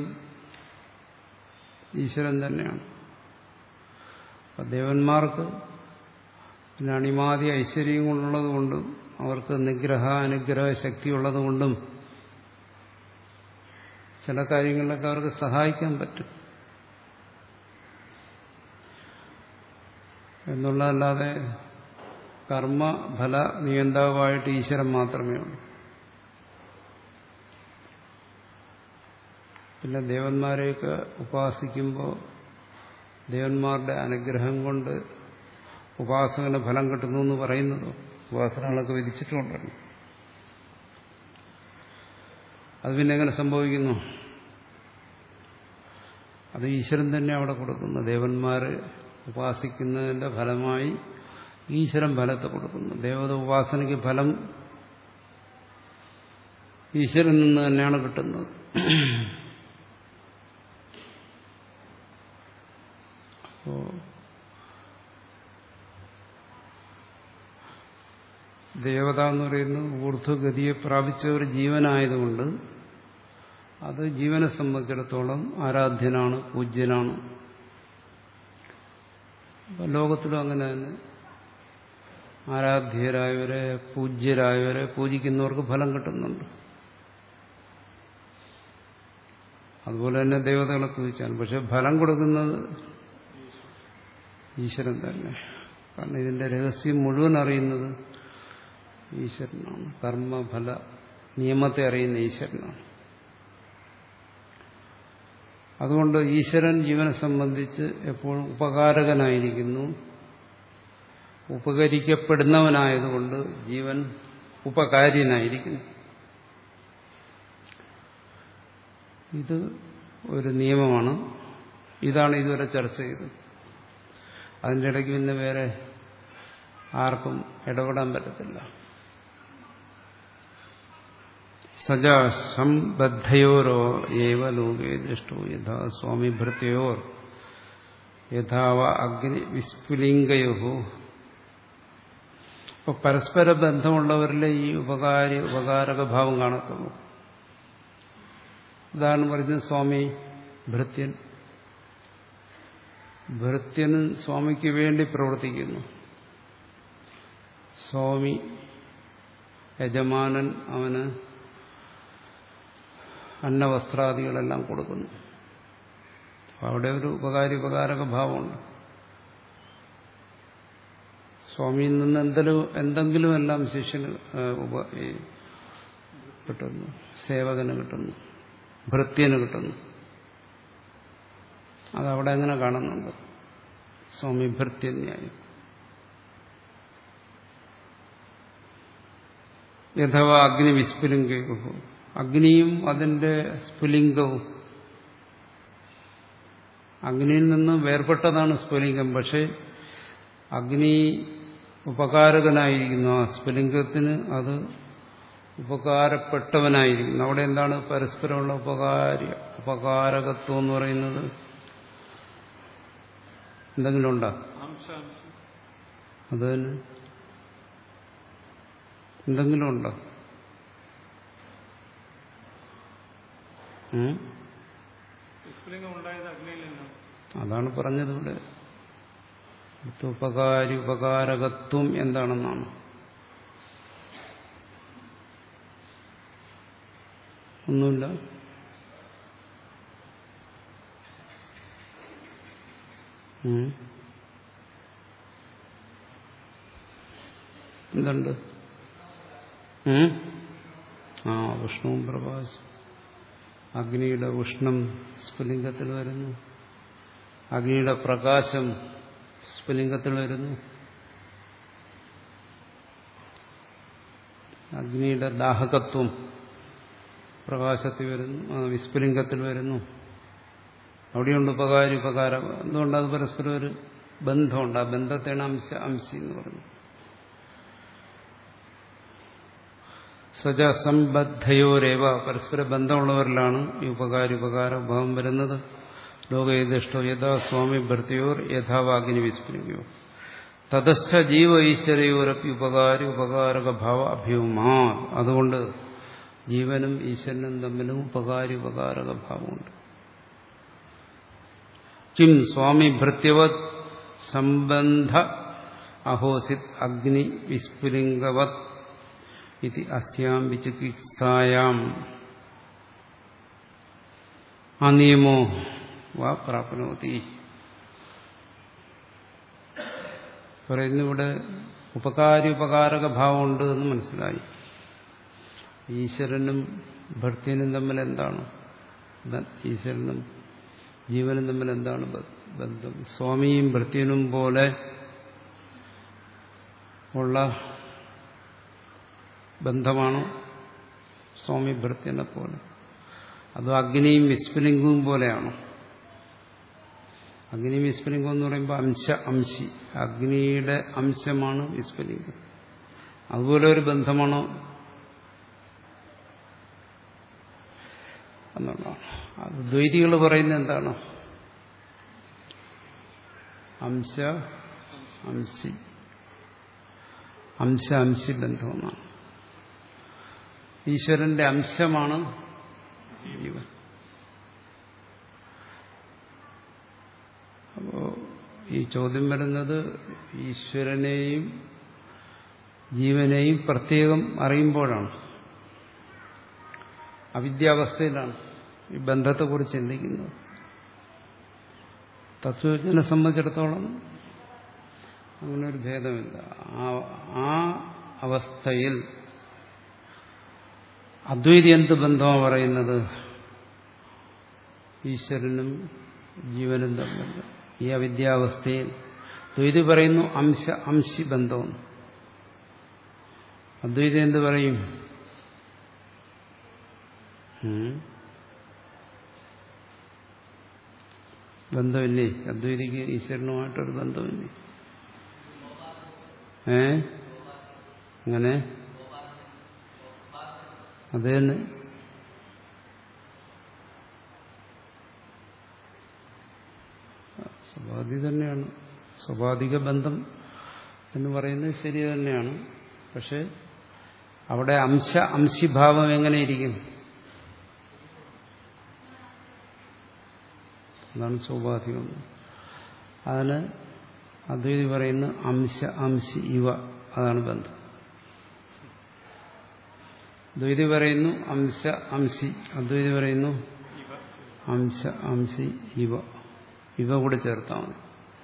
ഈശ്വരൻ തന്നെയാണ്. അപ്പം ദേവന്മാർക്ക് പിന്നെ അണിമാതി ഐശ്വര്യങ്ങളുള്ളത് കൊണ്ടും അവർക്ക് നിഗ്രഹ അനുഗ്രഹ ശക്തിയുള്ളത് കൊണ്ടും ചില കാര്യങ്ങളിലൊക്കെ അവർക്ക് സഹായിക്കാൻ പറ്റും എന്നുള്ളതല്ലാതെ കർമ്മഫല നിയന്താവായിട്ട് ഈശ്വരൻ മാത്രമേ ഉള്ളൂ. പിന്നെ ദേവന്മാരെയൊക്കെ ഉപാസിക്കുമ്പോൾ ദേവന്മാരുടെ അനുഗ്രഹം കൊണ്ട് ഉപാസകന് ഫലം കിട്ടുന്നു എന്ന് പറയുന്നതോ ഉപാസനകളൊക്കെ വിധിച്ചിട്ടുണ്ടല്ലോ. അത് പിന്നെ എങ്ങനെ സംഭവിക്കുന്നു? അത് ഈശ്വരൻ തന്നെ അവിടെ കൊടുക്കുന്നു. ദേവന്മാരെ ഉപാസിക്കുന്നതിന്റെ ഫലമായി ഈശ്വരൻ ഫലത്തെ കൊടുക്കുന്നു. ദേവത ഉപാസനയ്ക്ക് ഫലം ഈശ്വരൻ നിന്ന് തന്നെയാണ് കിട്ടുന്നത്. അപ്പോ ദേവത എന്ന് പറയുന്നത് ഊർധ്വഗതിയെ പ്രാപിച്ച ഒരു ജീവനായതുകൊണ്ട് അത് ജീവനെ സംബന്ധിച്ചിടത്തോളം ആരാധ്യനാണ്, പൂജ്യനാണ്. ലോകത്തിലും അങ്ങനെ തന്നെ ആരാധ്യരായവരെ, പൂജ്യരായവരെ പൂജിക്കുന്നവർക്ക് ഫലം കിട്ടുന്നുണ്ട്. അതുപോലെ തന്നെ ദേവതകളെ പൂജിച്ചാണ്. പക്ഷെ ഫലം കൊടുക്കുന്നത് ഈശ്വരൻ തന്നെ. കാരണം ഇതിന്റെ രഹസ്യം മുഴുവൻ അറിയുന്നത് ഈശ്വരനാണ്. കർമ്മഫല നിയമത്തെ അറിയുന്ന ഈശ്വരനാണ്. അതുകൊണ്ട് ഈശ്വരൻ ജീവനെ സംബന്ധിച്ച് എപ്പോഴും ഉപകാരകനായിരിക്കുന്നു. ഉപകരിക്കപ്പെടുന്നവനായതുകൊണ്ട് ജീവൻ ഉപകാര്യനായിരിക്കുന്നു. ഇത് ഒരു നിയമമാണ്. ഇതാണ് ഇതുവരെ ചർച്ച ചെയ്തത്. അതിൻ്റെ ഇടയ്ക്ക് പിന്നെ വേറെ ആർക്കും ഇടപെടാൻ പറ്റത്തില്ല. സജ സംബദ്ധയോരോ ഏവ ലോകേ ദൃഷ്ടോ യഥാ സ്വാമി ഭൃത്യോർ യഥാവ അഗ്നി വിസ്ഫുലിംഗയോ. അപ്പൊ പരസ്പര ബന്ധമുള്ളവരിലെ ഈ ഉപകാരി ഉപകാരക ഭാവം കാണത്തുള്ളൂ. ഉദാഹരണം പറഞ്ഞ സ്വാമി ഭൃത്യൻ. ഭൃത്യന് സ്വാമിക്ക് വേണ്ടി പ്രവർത്തിക്കുന്നു. സ്വാമി യജമാനൻ അവന് അന്നവസ്ത്രാദികളെല്ലാം കൊടുക്കുന്നു. അവിടെ ഒരു ഉപകാരി ഉപകാരക ഭാവമുണ്ട്. സ്വാമിയിൽ നിന്ന് എന്തെങ്കിലും എന്തെങ്കിലും എല്ലാം ശിഷ്യന് കിട്ടുന്നു, സേവകന് കിട്ടുന്നു, ഭൃത്യന് കിട്ടുന്നു. അതവിടെ എങ്ങനെ കാണുന്നുണ്ട്? സ്വാമി ഭൃത്യന്യായം. യഥവാ അഗ്നി വിസ്ഫുലിംഗവും, അഗ്നിയും അതിന്റെ സ്ഫുലിംഗവും. അഗ്നിയിൽ നിന്ന് വേർപെട്ടതാണ് സ്ഫുലിംഗം. പക്ഷെ അഗ്നി ഉപകാരകനായിരിക്കുന്നു. ആ സ്ഫുലിംഗത്തിന് അത് ഉപകാരപ്പെട്ടവനായിരിക്കുന്നു. അവിടെ എന്താണ് പരസ്പരമുള്ള ഉപകാര ഉപകാരകത്വം എന്ന് പറയുന്നത്? എന്തെങ്കിലും ഉണ്ടോ? അത് തന്നെ എന്തെങ്കിലും ഉണ്ടോ? അതാണ് പറഞ്ഞത് ഇവിടെ. ഉപകാരി ഉപകാരകത്വം എന്താണെന്നാണ്. ഒന്നുമില്ല. എന്തുണ്ട്? ആ ഉഷ്ണവും പ്രകാശം. അഗ്നിയുടെ ഉഷ്ണം സ്ഫുലിംഗത്തിൽ വരുന്നു, അഗ്നിയുടെ പ്രകാശം സ്ഫുലിംഗത്തിൽ വരുന്നു, അഗ്നിയുടെ ദാഹകത്വം പ്രകാശത്തിൽ വരുന്നു, വിസ്ഫുലിംഗത്തിൽ വരുന്നു. അവിടെയുണ്ട് ഉപകാരി ഉപകാരം. എന്തുകൊണ്ട്? അത് പരസ്പരം ഒരു ബന്ധമുണ്ട്. ആ ബന്ധത്തെയാണ് അംശ അംശി എന്ന് പറയുന്നത്. സജ സംബദ്ധയോരേവ, പരസ്പര ബന്ധമുള്ളവരിലാണ് ഈ ഉപകാരി ഉപകാര ഭാവം വരുന്നത്. ലോകേദിഷ്ടോ യഥാ സ്വാമി ഭൃത്യോർ യഥാവാഗ്നി വിസ്ഫുലിംഗയോ തതസ്ഥ ജീവ ഈശ്വരയോരപ്പി ഉപകാരി ഉപകാരക ഭാവ അഭ്യൂമാ. അതുകൊണ്ട് ജീവനും ഈശ്വരനും തമ്മിലും ഉപകാരി ഉപകാരക ഭാവമുണ്ട്. കിം സ്വാമി ഭൃത്യവത് സംബന്ധ അഹോസിത് അഗ്നി വിസ്ഫുലിംഗവത് ഇതി അസ്യാം വിചികിത്സായാം അനിയമോ വാ പ്രാപ്നോതി. പറയുന്നിവിടെ ഉപകാരി ഉപകാരക ഭാവമുണ്ട് എന്ന് മനസ്സിലായി. ഈശ്വരനും ഭൃത്യനും തമ്മിൽ എന്താണ്? ഈശ്വരനും ജീവനും തമ്മിൽ എന്താണ് ബന്ധം? സ്വാമിയും ഭൃത്യനും പോലെ ഉള്ള ബന്ധമാണോ സ്വാമി ഭൃത്യനെ പോലെ? അതോ അഗ്നിയും വിസ്ഫുലിംഗവും പോലെയാണോ? അഗ്നി വിസ്ഫുലിംഗം എന്ന് പറയുമ്പോൾ അംശ അംശി, അഗ്നിയുടെ അംശമാണ് വിസ്ഫുലിംഗം. അതുപോലെ ഒരു ബന്ധമാണോ എന്നുള്ളതാണ്. അത് ദ്വൈതികൾ പറയുന്നത് എന്താണ്? അംശ അംശി, അംശ അംശി ബന്ധമെന്നാണ്. ഈശ്വരന്റെ അംശമാണ് ജീവൻ. അപ്പോ ഈ ചോദ്യം വരുന്നത് ഈശ്വരനെയും ജീവനെയും പ്രത്യേകം അറിയുമ്പോഴാണ്, അവിദ്യാവസ്ഥയിലാണ് ഈ ബന്ധത്തെക്കുറിച്ച് ചിന്തിക്കുന്നത്. തത്വജ്ഞനെ സംബന്ധിച്ചിടത്തോളം അങ്ങനെ ഒരു ഭേദമില്ല. ആ അവസ്ഥയിൽ അദ്വൈതി എന്ത് ബന്ധമാണ് പറയുന്നത്? ഈശ്വരനും ജീവനും തമ്മിൽ ഈ അവിദ്യാവസ്ഥയിൽ ദ്വൈതി പറയുന്നു അംശ അംശി ബന്ധം. അദ്വൈതി എന്ത് പറയും? ബന്ധമില്ലേ? അദ്വൈതിക്ക് ഈശ്വരനുമായിട്ടൊരു ബന്ധമില്ലേ? ഏ അങ്ങനെ അത് തന്നെ സ്വാഭാവിക തന്നെയാണ്. സ്വാഭാവിക ബന്ധം എന്ന് പറയുന്നത് ശരി തന്നെയാണ്. പക്ഷെ അവിടെ അംശ അംശിഭാവം എങ്ങനെയിരിക്കും? അതാണ് സ്വാഭാവികം. അതിന് അദ്വൈതി പറയുന്ന അംശ അംശി ഇവ, അതാണ് ബന്ധം. ദ്വൈതി പറയുന്നു അംശ അംശി, അദ്വൈതി പറയുന്നു അംശ അംശി ഇവ. ഇവ കൂടെ ചേർത്താൽ മതി.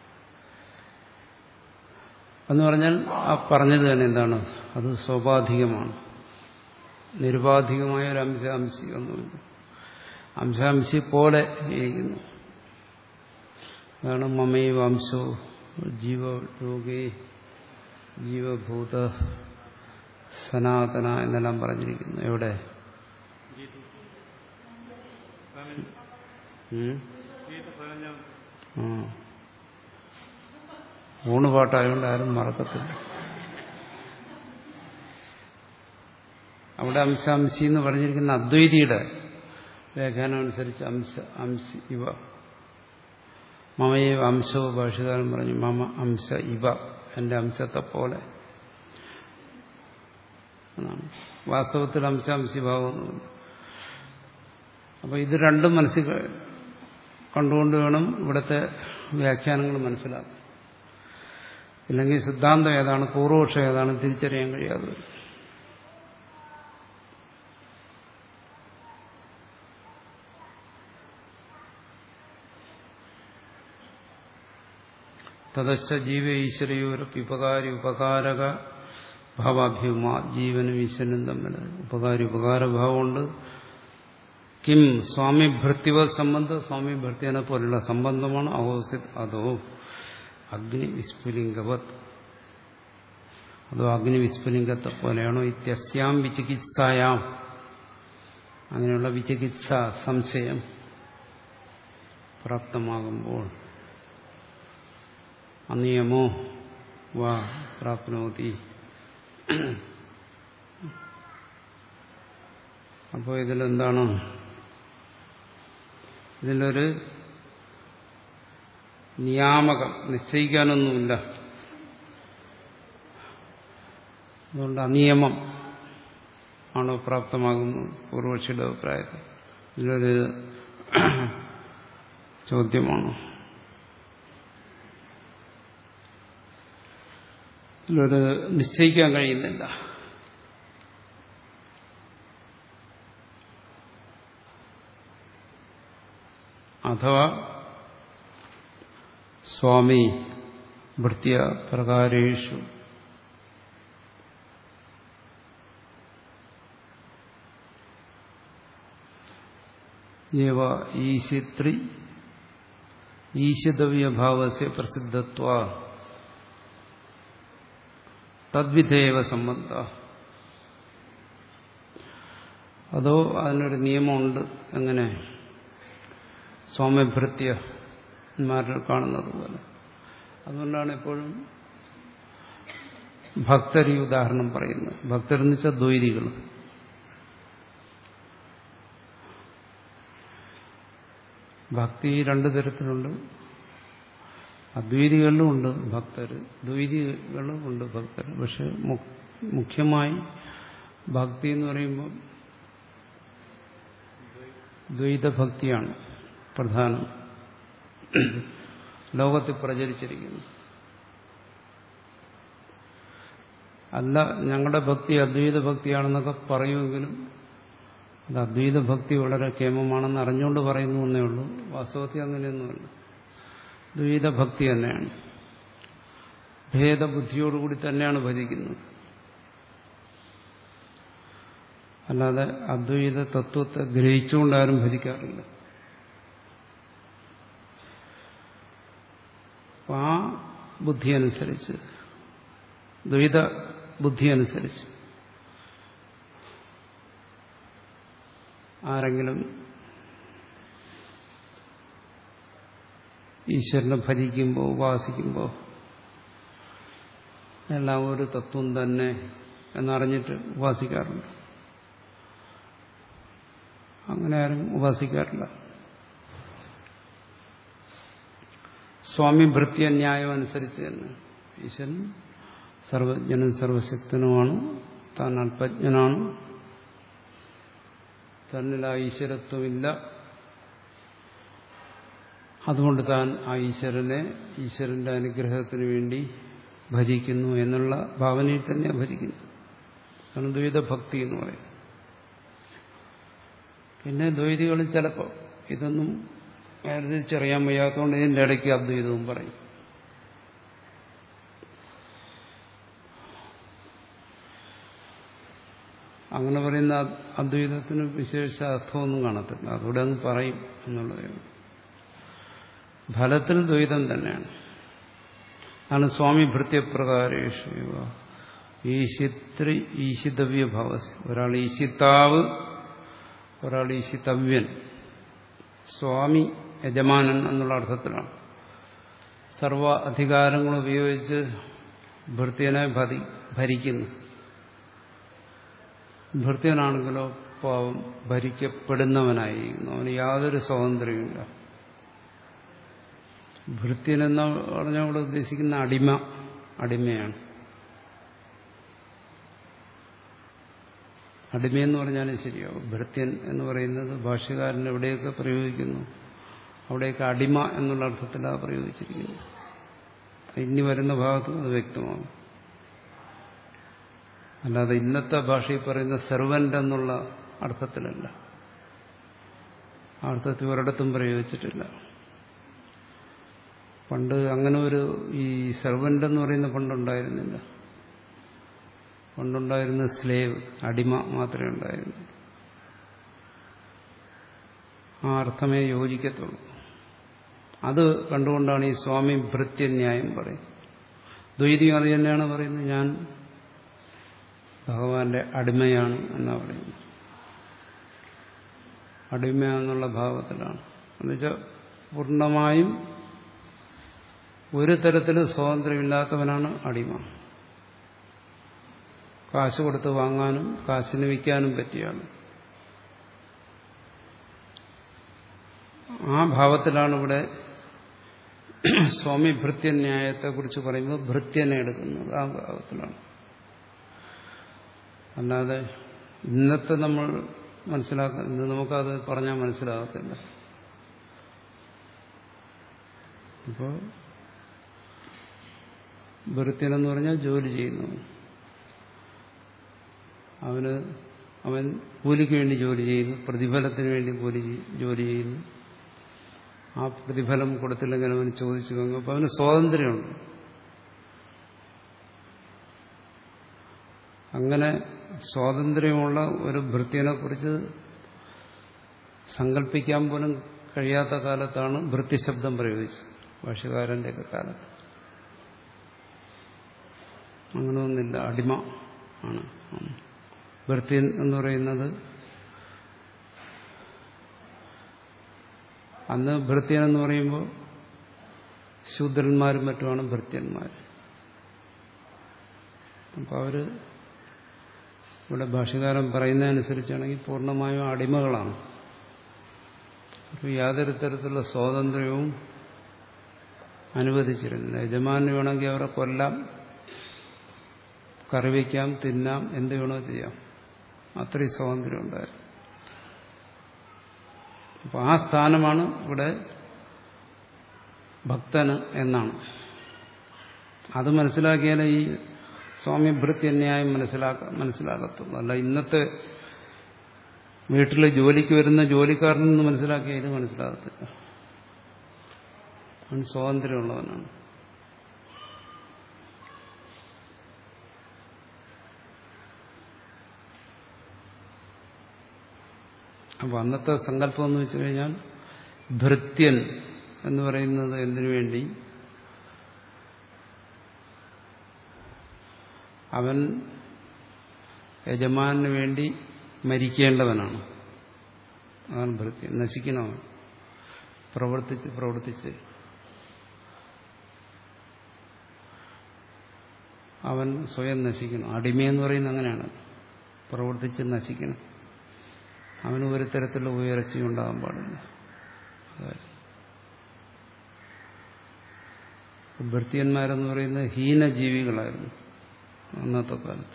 എന്ന് പറഞ്ഞാൽ ആ പറഞ്ഞത് തന്നെ എന്താണ്? അത് സ്വാഭാവികമാണ്. നിരുപാധികമായ ഒരു അംശ അംശി ഒന്നുമില്ല. അംശാംശി പോലെ ഇരിക്കുന്നു. അതാണ് മമൈവ അംശോ ജീവലോകേ ജീവഭൂത സനാതന എന്നെല്ലാം പറഞ്ഞിരിക്കുന്നു. എവിടെ? ആ ഊണുപാട്ടായതുകൊണ്ട് ആരും മറക്കത്തില്ല. അവിടെ അംശാംശി എന്ന് പറഞ്ഞിരിക്കുന്ന അദ്വൈതിയുടെ വ്യാഖ്യാനം അനുസരിച്ച് അംശ അംശി ഇവ. മമയെ അംശോ ഭാഷകാരൻ പറഞ്ഞു മമ അംശ ഇവ, എന്റെ അംശത്തെ പോലെ എന്നാണ്. വാസ്തവത്തിൽ അംശാംശിഭാവമൊന്നുമില്ല. അപ്പൊ ഇത് രണ്ടും മനസ്സിൽ കണ്ടുകൊണ്ട് വേണം ഇവിടുത്തെ വ്യാഖ്യാനങ്ങൾ മനസ്സിലാക്കാൻ. ഇല്ലെങ്കിൽ സിദ്ധാന്തം ഏതാണ് പൂർവപക്ഷം ഏതാണ് തിരിച്ചറിയാൻ കഴിയാതെ വരും. തദശ്ച ജീവ ഈശ്വരയോരപ്പ് ഉപകാരി ഉപകാരക ഭാവാഭ്യൂമാ. ജീവനും ഈശ്വരനും തമ്മിൽ ഉപകാരി ഉപകാരഭാവമുണ്ട്. കിം സ്വാമി ഭൃത്യവ സംബന്ധം, സ്വാമി ഭൃത്യനെ പോലുള്ള സംബന്ധമാണ്. അഹോസിത് അതോ അഗ്നി വിസ്ഫുലിംഗവത്, അതോ അഗ്നി വിസ്ഫുലിംഗത്തെ പോലെയാണോ? ഇത്യസ്യാം വിചികിത്സായാം, അങ്ങനെയുള്ള വിചികിത്സ സംശയം പ്രാപ്തമാകുമ്പോൾ അനിയമോ വാ പ്രാപ്നോതി. അപ്പോൾ ഇതിലെന്താണ്? ഇതിലൊരു നിയാമകം നിശ്ചയിക്കാനൊന്നുമില്ല. അതുകൊണ്ട് അനിയമം ആണോ പ്രാപ്തമാകുന്നു പൂർവക്ഷിയുടെ അഭിപ്രായത്തിൽ? ഇതിലൊരു ചോദ്യമാണ്. ഇതിലൊരു നിശ്ചയിക്കാൻ കഴിയുന്നില്ല. അഥവാ സ്വാമി ഭൃത്യ പ്രകാരേഷു ഈശിത്രി ഈശിതവ്യഭാവസ്യ പ്രസിദ്ധത്വ തദ്വിധേയവ സംബന്ധ. അതോ അതിനൊരു നിയമമുണ്ട്. എങ്ങനെ? സ്വാമിഭൃത്യന്മാരിൽ കാണുന്നത് പോലെ. അതുകൊണ്ടാണ് എപ്പോഴും ഭക്തരി ഉദാഹരണം പറയുന്നത്. ഭക്തരെന്ന് വെച്ചാൽ ദ്വൈതികൾ. ഭക്തി രണ്ടു തരത്തിലുണ്ട്. അദ്വൈതികളിലും ഉണ്ട് ഭക്തർ, ദ്വൈതികളും ഉണ്ട് ഭക്തർ. പക്ഷെ മുഖ്യമായി ഭക്തി എന്ന് പറയുമ്പോൾ ദ്വൈതഭക്തിയാണ് പ്രധാനം, ലോകത്തിൽ പ്രചരിച്ചിരിക്കുന്നു. അല്ല ഞങ്ങളുടെ ഭക്തി അദ്വൈത ഭക്തിയാണെന്നൊക്കെ പറയുമെങ്കിലും അത് അദ്വൈത ഭക്തി വളരെ കേമമാണെന്ന് അറിഞ്ഞുകൊണ്ട് പറയുന്നു എന്നേ ഉള്ളൂ. വാസ്തവത്തിൽ അങ്ങനെയൊന്നുമല്ല. ദ്വൈതഭക്തി തന്നെയാണ്. ഭേദബുദ്ധിയോടുകൂടി തന്നെയാണ് ഭജിക്കുന്നത്. അല്ലാതെ അദ്വൈത തത്വത്തെ ഗ്രഹിച്ചുകൊണ്ടാരും ഭജിക്കാറില്ല. അപ്പം ആ ബുദ്ധി അനുസരിച്ച്, ദ്വൈത ബുദ്ധി അനുസരിച്ച് ആരെങ്കിലും ഈശ്വരനെ ഭജിക്കുമ്പോൾ ഉപാസിക്കുമ്പോൾ എല്ലാം ഒരു തത്വം തന്നെ എന്നറിഞ്ഞിട്ട് ഉപാസിക്കാറുണ്ട്. അങ്ങനെ ആരും ഉപാസിക്കാറില്ല. സ്വാമി ഭൃത്യ ന്യായം അനുസരിച്ച് തന്നെ ഈശ്വരൻ സർവജ്ഞനും സർവശക്തനുമാണ്, താൻ അല്പജ്ഞനാണ്, തന്നിൽ ആ ഈശ്വരത്വമില്ല. അതുകൊണ്ട് താൻ ആ ഈശ്വരനെ ഈശ്വരന്റെ അനുഗ്രഹത്തിന് വേണ്ടി ഭജിക്കുന്നു എന്നുള്ള ഭാവനയിൽ തന്നെ ഭജിക്കുന്നു. അതാണ് ദ്വൈതഭക്തി എന്ന് പറയും. പിന്നെ ദ്വൈതികൾ ചിലപ്പോൾ ഇതൊന്നും വേർതിരിച്ചറിയാൻ വയ്യാത്തതുകൊണ്ട് ഇതിൻ്റെ ഇടയ്ക്ക് അദ്വൈതവും പറയും. അങ്ങനെ പറയുന്ന അദ്വൈതത്തിന് വിശേഷ അർത്ഥമൊന്നും കാണത്തില്ല, അതുകൂടെ അങ്ങ് പറയും എന്നുള്ളത്. ഫലത്തിൽ ദ്വൈതം തന്നെയാണ്. ആണ് സ്വാമി ഭൃത്യപ്രകാരേഷു ഈശിത്രി ഈശിതവ്യ ഭാവസ്. ഒരാൾ ഈശിത്താവ്, ഒരാൾ ഈശിതവ്യൻ. സ്വാമി യജമാനൻ എന്നുള്ള അർത്ഥത്തിലാണ്. സർവ അധികാരങ്ങൾ ഉപയോഗിച്ച് ഭൃത്യനെ ഭരിക്കുന്നു. ഭൃത്യനാണെങ്കിലോ പാവം ഭരിക്കപ്പെടുന്നവനായിരിക്കുന്നു, അവന് യാതൊരു സ്വാതന്ത്ര്യമില്ല. ഭൃത്യൻ എന്ന് പറഞ്ഞാൽ അവിടെ ഉദ്ദേശിക്കുന്ന അടിമ, അടിമയാണ്. അടിമയെന്ന് പറഞ്ഞാലും ശരിയാവും. ഭൃത്യൻ എന്ന് പറയുന്നത് ഭാഷ്യകാരൻ എവിടെയൊക്കെ പ്രയോഗിക്കുന്നു അവിടെയൊക്കെ അടിമ എന്നുള്ള അർത്ഥത്തിലാണ് പ്രയോഗിച്ചിരിക്കുന്നത്. ഇനി വരുന്ന ഭാഗത്തും അത് വ്യക്തമാകും. അല്ലാതെ ഇന്നത്തെ ഭാഷയിൽ പറയുന്ന സെർവന്റ് എന്നുള്ള അർത്ഥത്തിലല്ല. ആ അർത്ഥത്തിൽ ഒരിടത്തും പ്രയോഗിച്ചിട്ടില്ല. പണ്ട് അങ്ങനെ ഒരു ഈ സെർവന്റ് എന്ന് പറയുന്ന പണ്ടുണ്ടായിരുന്നില്ല. പണ്ടുണ്ടായിരുന്ന സ്ലേവ്, അടിമ മാത്രമേ ഉണ്ടായിരുന്നു. ആ അർത്ഥമേ യോജിക്കത്തുള്ളൂ. അത് കണ്ടുകൊണ്ടാണ് ഈ സ്വാമി ഭൃത്യന്യായം പറയുന്നത്. ദ്വൈതിയും അത് തന്നെയാണ് പറയുന്നത്. ഞാൻ ഭഗവാന്റെ അടിമയാണ് എന്നാ പറയുന്നത്. അടിമ എന്നുള്ള ഭാവത്തിലാണ്. എന്നുവെച്ചാൽ പൂർണ്ണമായും ഒരു തരത്തിലും സ്വാതന്ത്ര്യമില്ലാത്തവനാണ് അടിമ. കാശ് കൊടുത്ത് വാങ്ങാനും കാശിന് വിൽക്കാനും പറ്റിയാണ്. ആ ഭാവത്തിലാണ് ഇവിടെ സ്വാമി ഭൃത്യന്യായത്തെക്കുറിച്ച് പറയുമ്പോൾ ഭൃത്യനെ എടുക്കുന്നത്. ആ ഭാവത്തിലാണ്. അല്ലാതെ ഇന്നത്തെ നമ്മൾ മനസ്സിലാക്കുന്നത് നമുക്കത് പറഞ്ഞാൽ മനസ്സിലാകത്തില്ല. ഇപ്പോൾ ഭൃത്യനെന്ന് പറഞ്ഞാൽ ജോലി ചെയ്യുന്നു. അവന് അവൻ കൂലിക്ക് വേണ്ടി ജോലി ചെയ്യുന്നു, പ്രതിഫലത്തിന് വേണ്ടി കൂലി ജോലി ചെയ്യുന്നു. ആ പ്രതിഫലം കൊടുത്തില്ലെങ്കിൽ അവന് ചോദിച്ചു വാങ്ങും. അപ്പം അവന് സ്വാതന്ത്ര്യമുണ്ട്. അങ്ങനെ സ്വാതന്ത്ര്യമുള്ള ഒരു ഭൃത്യനെ കുറിച്ച് സങ്കല്പിക്കാൻ പോലും കഴിയാത്ത കാലത്താണ് ഭൃത്യശബ്ദം പ്രയോഗിച്ചത്, ഭാഷ്യകാരൻ്റെയൊക്കെ കാലത്ത്. അങ്ങനെ ഒന്നില്ല, അടിമ ആണ് ഭൃത്യൻ എന്ന് പറയുന്നത്. അന്ന് ഭൃത്യൻ എന്ന് പറയുമ്പോൾ ശൂദ്രന്മാരും മറ്റുമാണ് ഭൃത്യന്മാർ. അപ്പോൾ അവര് ഇവിടെ ഭാഷ്യകാരൻ പറയുന്നതനുസരിച്ചാണെങ്കിൽ പൂർണ്ണമായും അടിമകളാണ്. യാതൊരു തരത്തിലുള്ള സ്വാതന്ത്ര്യവും അനുവദിച്ചിരുന്നില്ല. യജമാന് വേണമെങ്കിൽ അവരെ കൊല്ലാം, കറിവയ്ക്കാം, തിന്നാം, എന്ത് വേണോ ചെയ്യാം. അത്രയും സ്വാതന്ത്ര്യം ഉണ്ടായിരുന്നു. അപ്പോൾ ആ സ്ഥാനമാണ് ഇവിടെ ഭക്തന് എന്നാണ്. അത് മനസ്സിലാക്കിയാലേ ഈ സ്വാമി ഭൃത്യന്യായം മനസ്സിലാക്ക മനസ്സിലാകത്തുള്ളൂ. അല്ല ഇന്നത്തെ വീട്ടിൽ ജോലിക്ക് വരുന്ന ജോലിക്കാരൻ നിന്ന് മനസ്സിലാക്കിയാൽ ഇത് മനസ്സിലാകത്തില്ല. അവൻ സ്വാതന്ത്ര്യമുള്ളവനാണ്. അപ്പോൾ അന്നത്തെ സങ്കല്പം എന്ന് വെച്ചു കഴിഞ്ഞാൽ ഭൃത്യൻ എന്ന് പറയുന്നത് എന്തിനു വേണ്ടി? അവൻ യജമാനു വേണ്ടി മരിക്കേണ്ടവനാണ്. അതാണ് ഭൃത്യൻ. നശിക്കണവൻ പ്രവർത്തിച്ച് പ്രവർത്തിച്ച് അവൻ സ്വയം നശിക്കണം. അടിമയെന്ന് പറയുന്നത് അങ്ങനെയാണ്, പ്രവർത്തിച്ച് നശിക്കണം. അവന് ഒരു തരത്തിലുള്ള ഉയർച്ചയും ഉണ്ടാകാൻ പാടില്ല. ഭൃത്യന്മാരെന്ന് പറയുന്നത് ഹീനജീവികളായിരുന്നു അന്നത്തെ കാലത്ത്.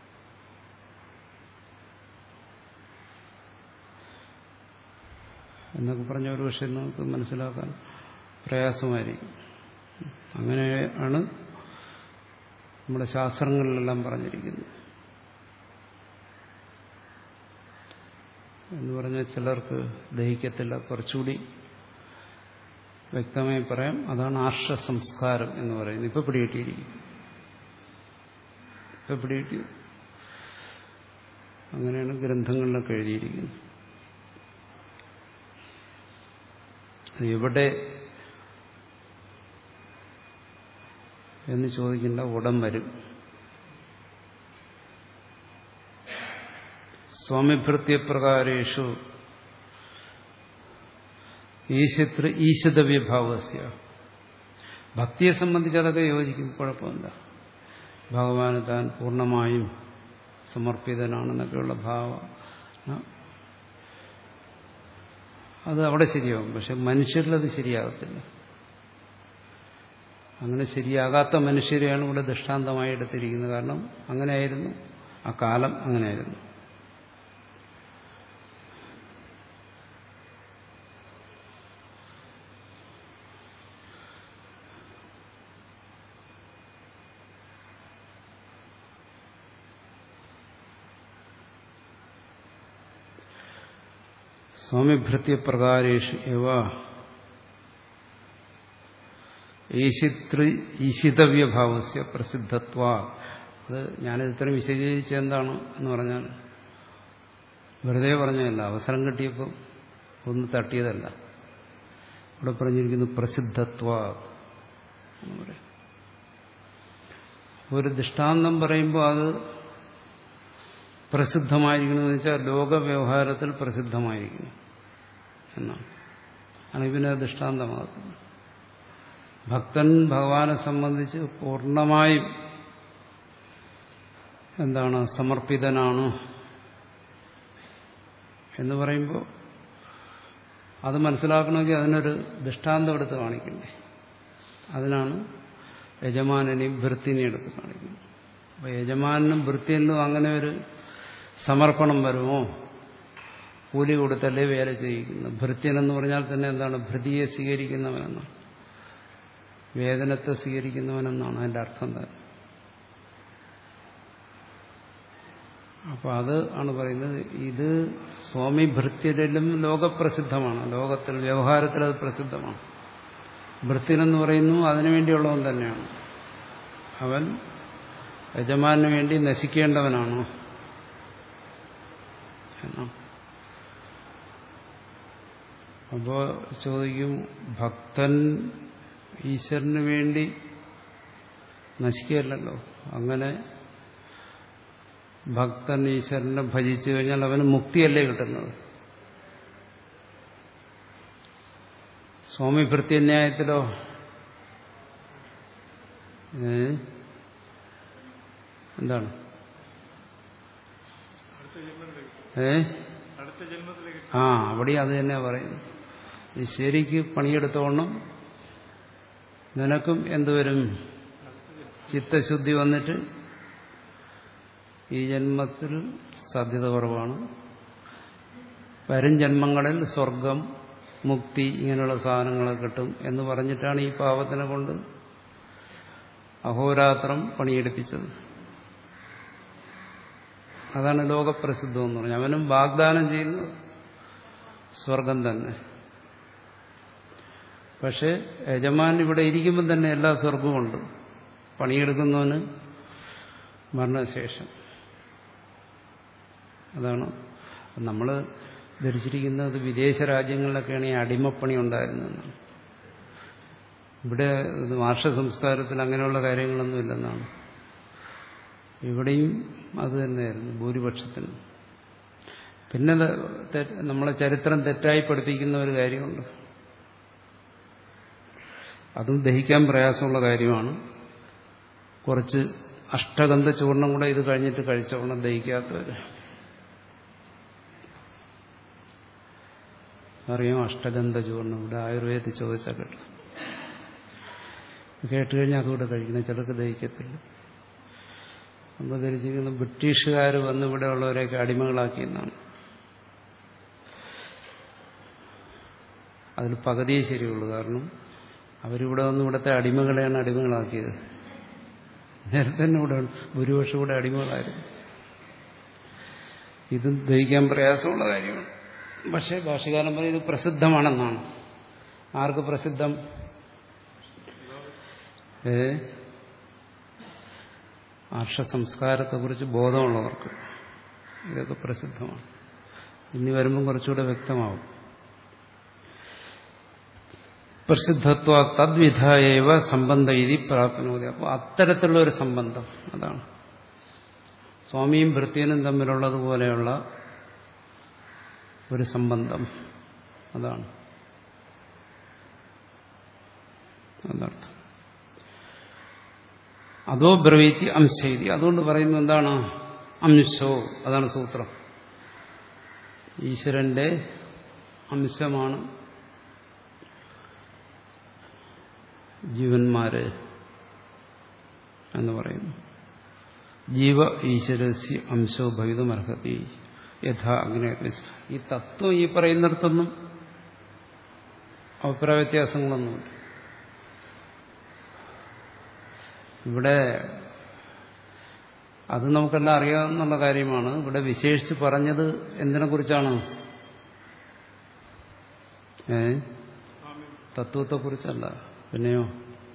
എന്നൊക്കെ പറഞ്ഞ ഒരു പക്ഷേ നമുക്ക് മനസ്സിലാക്കാൻ പ്രയാസമായിരിക്കും. അങ്ങനെയാണ് നമ്മുടെ ശാസ്ത്രങ്ങളിലെല്ലാം പറഞ്ഞിരിക്കുന്നത്. എന്ന് പറഞ്ഞാൽ ചിലർക്ക് ദഹിക്കത്തില്ല. കുറച്ചുകൂടി വ്യക്തമായി പറയാം, അതാണ് ആർഷ സംസ്കാരം എന്ന് പറയുന്നത്. ഇപ്പൊ പിടികിട്ടിയിരിക്കും, ഇപ്പൊ പിടികിട്ടി. അങ്ങനെയാണ് ഗ്രന്ഥങ്ങളിലൊക്കെ എഴുതിയിരിക്കുന്നത്. എവിടെ എന്ന് ചോദിക്കേണ്ട, ഉടൻ വരും. സ്വാമിഭൃത്യപ്രകാരേഷു ഈശതൃ ഈശതവ്യഭാവസ്യ. ഭക്തിയെ സംബന്ധിച്ച് അതൊക്കെ യോജിക്കും, കുഴപ്പമില്ല. ഭഗവാന് താൻ പൂർണ്ണമായും സമർപ്പിതനാണെന്നൊക്കെയുള്ള ഭാവം അത് അവിടെ ശരിയാകും. പക്ഷെ മനുഷ്യരിലത് ശരിയാകത്തില്ല. അങ്ങനെ ശരിയാകാത്ത മനുഷ്യരെയാണ് ഇവിടെ ദൃഷ്ടാന്തമായി എടുത്തിരിക്കുന്നത്. കാരണം അങ്ങനെയായിരുന്നു, ആ കാലം അങ്ങനെയായിരുന്നു. സ്വാമിഭൃത്യപ്രകാരേഷു എവ ഈശിതവ്യഭാവസ്യ പ്രസിദ്ധത്വ. അത് ഞാനിത് ഇത്രയും വിശദീകരിച്ച എന്താണ് എന്ന് പറഞ്ഞാൽ വെറുതെ പറഞ്ഞതല്ല, അവസരം കിട്ടിയപ്പോൾ ഒന്ന് തട്ടിയതല്ല. ഇവിടെ പറഞ്ഞിരിക്കുന്നു പ്രസിദ്ധത്വ എന്ന് പറയും. ഒരു ദൃഷ്ടാന്തം പറയുമ്പോൾ അത് പ്രസിദ്ധമായിരിക്കണമെന്ന് വെച്ചാൽ ലോകവ്യവഹാരത്തിൽ പ്രസിദ്ധമായിരിക്കണം എന്നാണ്. അല്ലെങ്കിൽ പിന്നെ ദൃഷ്ടാന്തമാകുന്നു. ഭക്തൻ ഭഗവാനെ സംബന്ധിച്ച് പൂർണ്ണമായും എന്താണ് സമർപ്പിതനാണ് എന്ന് പറയുമ്പോൾ അത് മനസ്സിലാക്കണമെങ്കിൽ അതിനൊരു ദൃഷ്ടാന്തം എടുത്ത് കാണിക്കണ്ടേ. അതിനാണ് യജമാനെയും ഭൃത്യനെയും എടുത്ത് കാണിക്കുന്നത്. അപ്പോൾ യജമാനും ഭൃത്യനും അങ്ങനെ ഒരു സമർപ്പണം വരുമോ? കൂലി കൊടുത്തല്ലേ വേല ചെയ്യിക്കുന്നു. ഭൃത്യൻ എന്ന് പറഞ്ഞാൽ തന്നെ എന്താണ്? ഭൃതിയെ സ്വീകരിക്കുന്നവനെന്നാണ്, വേദനത്തെ സ്വീകരിക്കുന്നവനെന്നാണ് അതിൻ്റെ അർത്ഥം തന്നെ. അപ്പോൾ അത് ആണ് പറയുന്നത്. ഇത് സ്വാമി ഭൃത്യരിലും ലോകപ്രസിദ്ധമാണ്. ലോകത്തിൽ വ്യവഹാരത്തിൽ അത് പ്രസിദ്ധമാണ്. ഭൃത്യനെന്ന് പറയുന്നു അതിനുവേണ്ടിയുള്ളവൻ തന്നെയാണ്. അവൻ യജമാനു വേണ്ടി നശിക്കേണ്ടവനാണോ എന്നാ. അപ്പോൾ ചോദിക്കും, ഭക്തൻ ഈശ്വരന് വേണ്ടി നശിക്കുകയല്ലോ. അങ്ങനെ ഭക്തൻ ഈശ്വരനെ ഭജിച്ചു കഴിഞ്ഞാൽ അവന് മുക്തിയല്ലേ കിട്ടുന്നത്? സ്വാമി ഭൃത്യന്യായത്തിലോ എന്താണ്? ഏ ആ അവിടെ അത് തന്നെ പറയുന്നു. ഈ ശരിക്ക് പണിയെടുത്തോണം നിനക്കും എന്തുവരും? ചിത്തശുദ്ധി വന്നിട്ട് ഈ ജന്മത്തിൽ സാധ്യത കുറവാണ്. വരും ജന്മങ്ങളിൽ സ്വർഗം, മുക്തി, ഇങ്ങനെയുള്ള സാധനങ്ങളൊക്കെ കിട്ടും എന്ന് പറഞ്ഞിട്ടാണ് ഈ പാവത്തിനെ കൊണ്ട് അഹോരാത്രം പണിയെടുപ്പിച്ചത്. അതാണ് ലോകപ്രസിദ്ധം എന്ന് പറഞ്ഞാൽ. അവനും വാഗ്ദാനം ചെയ്യുന്നത് സ്വർഗം തന്നെ. പക്ഷെ യജമാൻ ഇവിടെ ഇരിക്കുമ്പോൾ തന്നെ എല്ലാ സ്വർഗവുമുണ്ട്. പണിയെടുക്കുന്നവന് മരണശേഷം. അതാണ് നമ്മൾ ധരിച്ചിരിക്കുന്നത് വിദേശ രാജ്യങ്ങളിലൊക്കെയാണ് ഈ അടിമപ്പണി ഉണ്ടായിരുന്നതെന്നാണ്. ഇവിടെ ആർഷ സംസ്കാരത്തിൽ അങ്ങനെയുള്ള കാര്യങ്ങളൊന്നും ഇല്ലെന്നാണ്. ഇവിടെയും അത് തന്നെയായിരുന്നു ഭൂരിപക്ഷത്തിന്. പിന്നെ നമ്മളെ ചരിത്രം തെറ്റായി പഠിപ്പിക്കുന്ന ഒരു കാര്യമുണ്ട്. അതും ദഹിക്കാൻ പ്രയാസമുള്ള കാര്യമാണ്. കുറച്ച് അഷ്ടഗന്ധ ചൂർണം കൂടെ ഇത് കഴിഞ്ഞിട്ട് കഴിച്ചോണം ദഹിക്കാത്തവർ. അറിയാം അഷ്ടഗന്ധ ചൂർണ്ണം. ഇവിടെ ആയുർവേദത്തിൽ ചോദിച്ചാൽ കേട്ടു കേട്ട് കഴിഞ്ഞാൽ അതുകൂടെ കഴിക്കുന്നത് ചിലർക്ക് ദഹിക്കത്തില്ല. നമ്മൾ ധരിച്ചിരിക്കുന്ന ബ്രിട്ടീഷുകാർ വന്ന് ഇവിടെ ഉള്ളവരെയൊക്കെ അടിമകളാക്കിയെന്നാണ്. അതിൽ പകുതിയേ ശരിയുള്ളൂ. കാരണം അവരിവിടെ വന്ന് ഇവിടുത്തെ അടിമകളെയാണ് അടിമകളാക്കിയത്. നേരത്തെ തന്നെ ഇവിടെ ഭൂരിപക്ഷം ഇവിടെ അടിമകളായിരുന്നു. ഇതും ദഹിക്കാൻ പ്രയാസമുള്ള കാര്യമാണ്. പക്ഷേ ഭാഷകാരൻ പറയും ഇത് പ്രസിദ്ധമാണെന്നാണ്. ആർക്ക് പ്രസിദ്ധം? ഏ ആർഷ സംസ്കാരത്തെക്കുറിച്ച് ബോധമുള്ളവർക്ക് ഇതൊക്കെ പ്രസിദ്ധമാണ്. ഇനി വരുമ്പം കുറച്ചുകൂടെ വ്യക്തമാവും. പ്രസിദ്ധത്വ തദ്വിധായവ സംബന്ധ ഇതി പ്രാപ്നോതി. അപ്പോൾ അത്തരത്തിലുള്ള ഒരു സംബന്ധം, അതാണ് സ്വാമിയും ഭൃത്യനും തമ്മിലുള്ളതുപോലെയുള്ള ഒരു സംബന്ധം, അതാണ് അതർത്ഥം. അതോ ബ്രവീതി അംശൈതി. അതുകൊണ്ട് പറയുന്നത് എന്താണ്? അംശോ, അതാണ് സൂത്രം. ഈശ്വരന്റെ അംശമാണ് ജീവന്മാര് എന്ന് പറയുന്നു. ജീവ ഈശ്വരസ്യ അംശോ ഭവിതുമർഹതി യഥാ അഗ്നേ. ഈ തത്വം ഈ പറയുന്നിടത്തൊന്നും അഭിപ്രായ വ്യത്യാസങ്ങളൊന്നുമില്ല. ഇവിടെ അത് നമുക്കെല്ലാം അറിയാവുന്ന കാര്യമാണ്. ഇവിടെ വിശേഷിച്ച് പറഞ്ഞത് എന്തിനെ കുറിച്ചാണ്? ഏ തത്വത്തെക്കുറിച്ചല്ല, പിന്നെയോ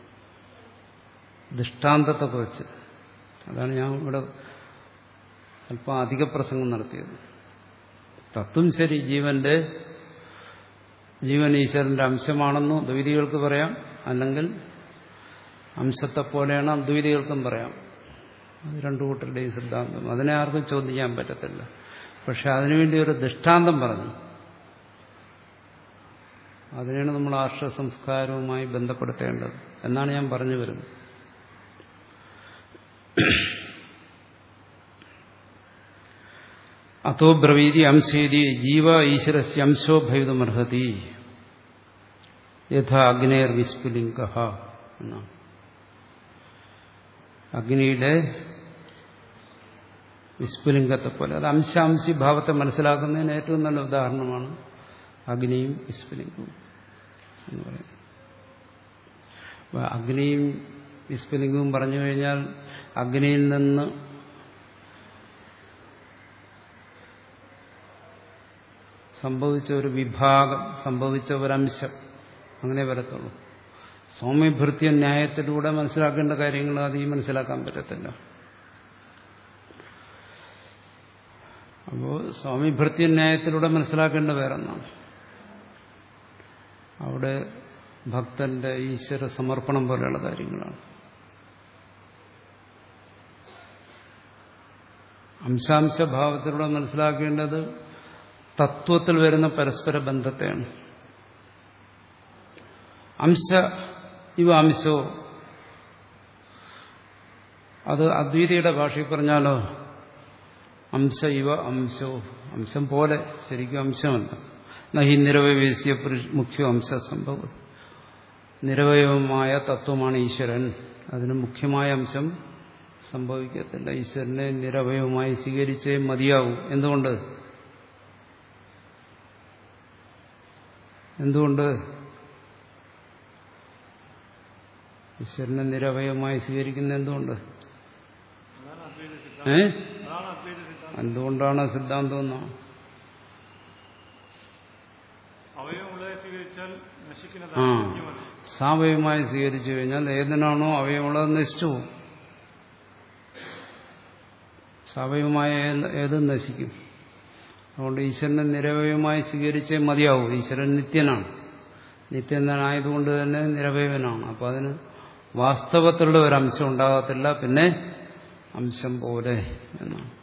ദൃഷ്ടാന്തത്തെക്കുറിച്ച്. അതാണ് ഞാൻ ഇവിടെ അല്പം അധിക പ്രസംഗം നടത്തിയത്. തത്വം ശരി, ജീവന്റെ ജീവൻ ഈശ്വരന്റെ അംശമാണെന്ന് ദ്വൈതികൾക്ക് പറയാം, അല്ലെങ്കിൽ അംശത്തെ പോലെയാണ് അദ്വൈതികൾക്കും പറയാം. അത് രണ്ടു കൂട്ടരുടെയും സിദ്ധാന്തം, അതിനെ ആർക്കും ചോദിക്കാൻ പറ്റത്തില്ല. പക്ഷെ അതിനുവേണ്ടി ഒരു ദൃഷ്ടാന്തം പറഞ്ഞു. അതിനാണ് നമ്മൾ ആർഷ സംസ്കാരവുമായി ബന്ധപ്പെടുത്തേണ്ടത് എന്നാണ് ഞാൻ പറഞ്ഞു വരുന്നത്. അതോ ബ്രവീതി അംശേതി ജീവ ഈശ്വരസ്യ അംശോ ഭവിതുമർഹതി യഥാ അഗ്നേർ വിസ്ഫുലിംഗ എന്നാണ്. അഗ്നിയുടെ വിസ്ഫുലിംഗത്തെ പോലെ, അത് അംശാംശി ഭാവത്തെ മനസ്സിലാക്കുന്നതിന് ഏറ്റവും നല്ല ഉദാഹരണമാണ് അഗ്നിയും വിസ്ഫുലിംഗവും എന്ന് പറയുന്നത്. അഗ്നിയും വിസ്ഫുലിംഗവും പറഞ്ഞു കഴിഞ്ഞാൽ അഗ്നിയിൽ നിന്ന് സംഭവിച്ച ഒരു വിഭാഗം, സംഭവിച്ച ഒരംശം, അങ്ങനെ വരത്തുള്ളൂ. സൗമ്യഭൃത്യ ന്യായത്തിലൂടെ മനസ്സിലാക്കേണ്ട കാര്യങ്ങൾ അത് ഈ മനസ്സിലാക്കാൻ പറ്റത്തില്ല. അപ്പോൾ സ്വാമിഭൃത്യ ന്യായത്തിലൂടെ മനസ്സിലാക്കേണ്ട വേറെന്നാണ്. അവിടെ ഭക്തന്റെ ഈശ്വര സമർപ്പണം പോലെയുള്ള കാര്യങ്ങളാണ്. അംശാംശഭാവത്തിലൂടെ മനസ്സിലാക്കേണ്ടത് തത്വത്തിൽ വരുന്ന പരസ്പര ബന്ധത്തെയാണ്. അംശ ഇവ അംശോ, അത് അദ്വൈതിയുടെ ഭാഷയിൽ പറഞ്ഞാലോ അംശ ഇവ അംശോ, അംശം പോലെ, ശരിക്കും അംശമല്ല. നഹി നിരവയവേസ്യ മുഖ്യ അംശ സംഭവം. നിരവയവമായ തത്വമാണ് ഈശ്വരൻ, അതിന് മുഖ്യമായ അംശം സംഭവിക്കത്തില്ല. ഈശ്വരനെ നിരവയവമായി സ്വീകരിച്ചേ മതിയാവൂ. എന്തുകൊണ്ട് എന്തുകൊണ്ട് ഈശ്വരനെ നിരവയവമായി സ്വീകരിക്കുന്ന എന്തുകൊണ്ട്? ഏ എന്തുകൊണ്ടാണ് സിദ്ധാന്തം എന്നാ? ആ സാവയവമായി സ്വീകരിച്ചു കഴിഞ്ഞാൽ ഏതിനാണോ അവയവമുള്ളത് നശിച്ചു പോകും. സാവയവമായ ഏതും നശിക്കും. അതുകൊണ്ട് ഈശ്വരനെ നിരവയവമായി സ്വീകരിച്ചേ മതിയാവും. ഈശ്വരൻ നിത്യനാണ്. നിത്യനായതുകൊണ്ട് തന്നെ നിരവയവനാണ്. അപ്പോൾ അതിന് വാസ്തവത്തിലുള്ള ഒരംശം ഉണ്ടാകത്തില്ല, പിന്നെ അംശം പോലെ എന്നാണ്.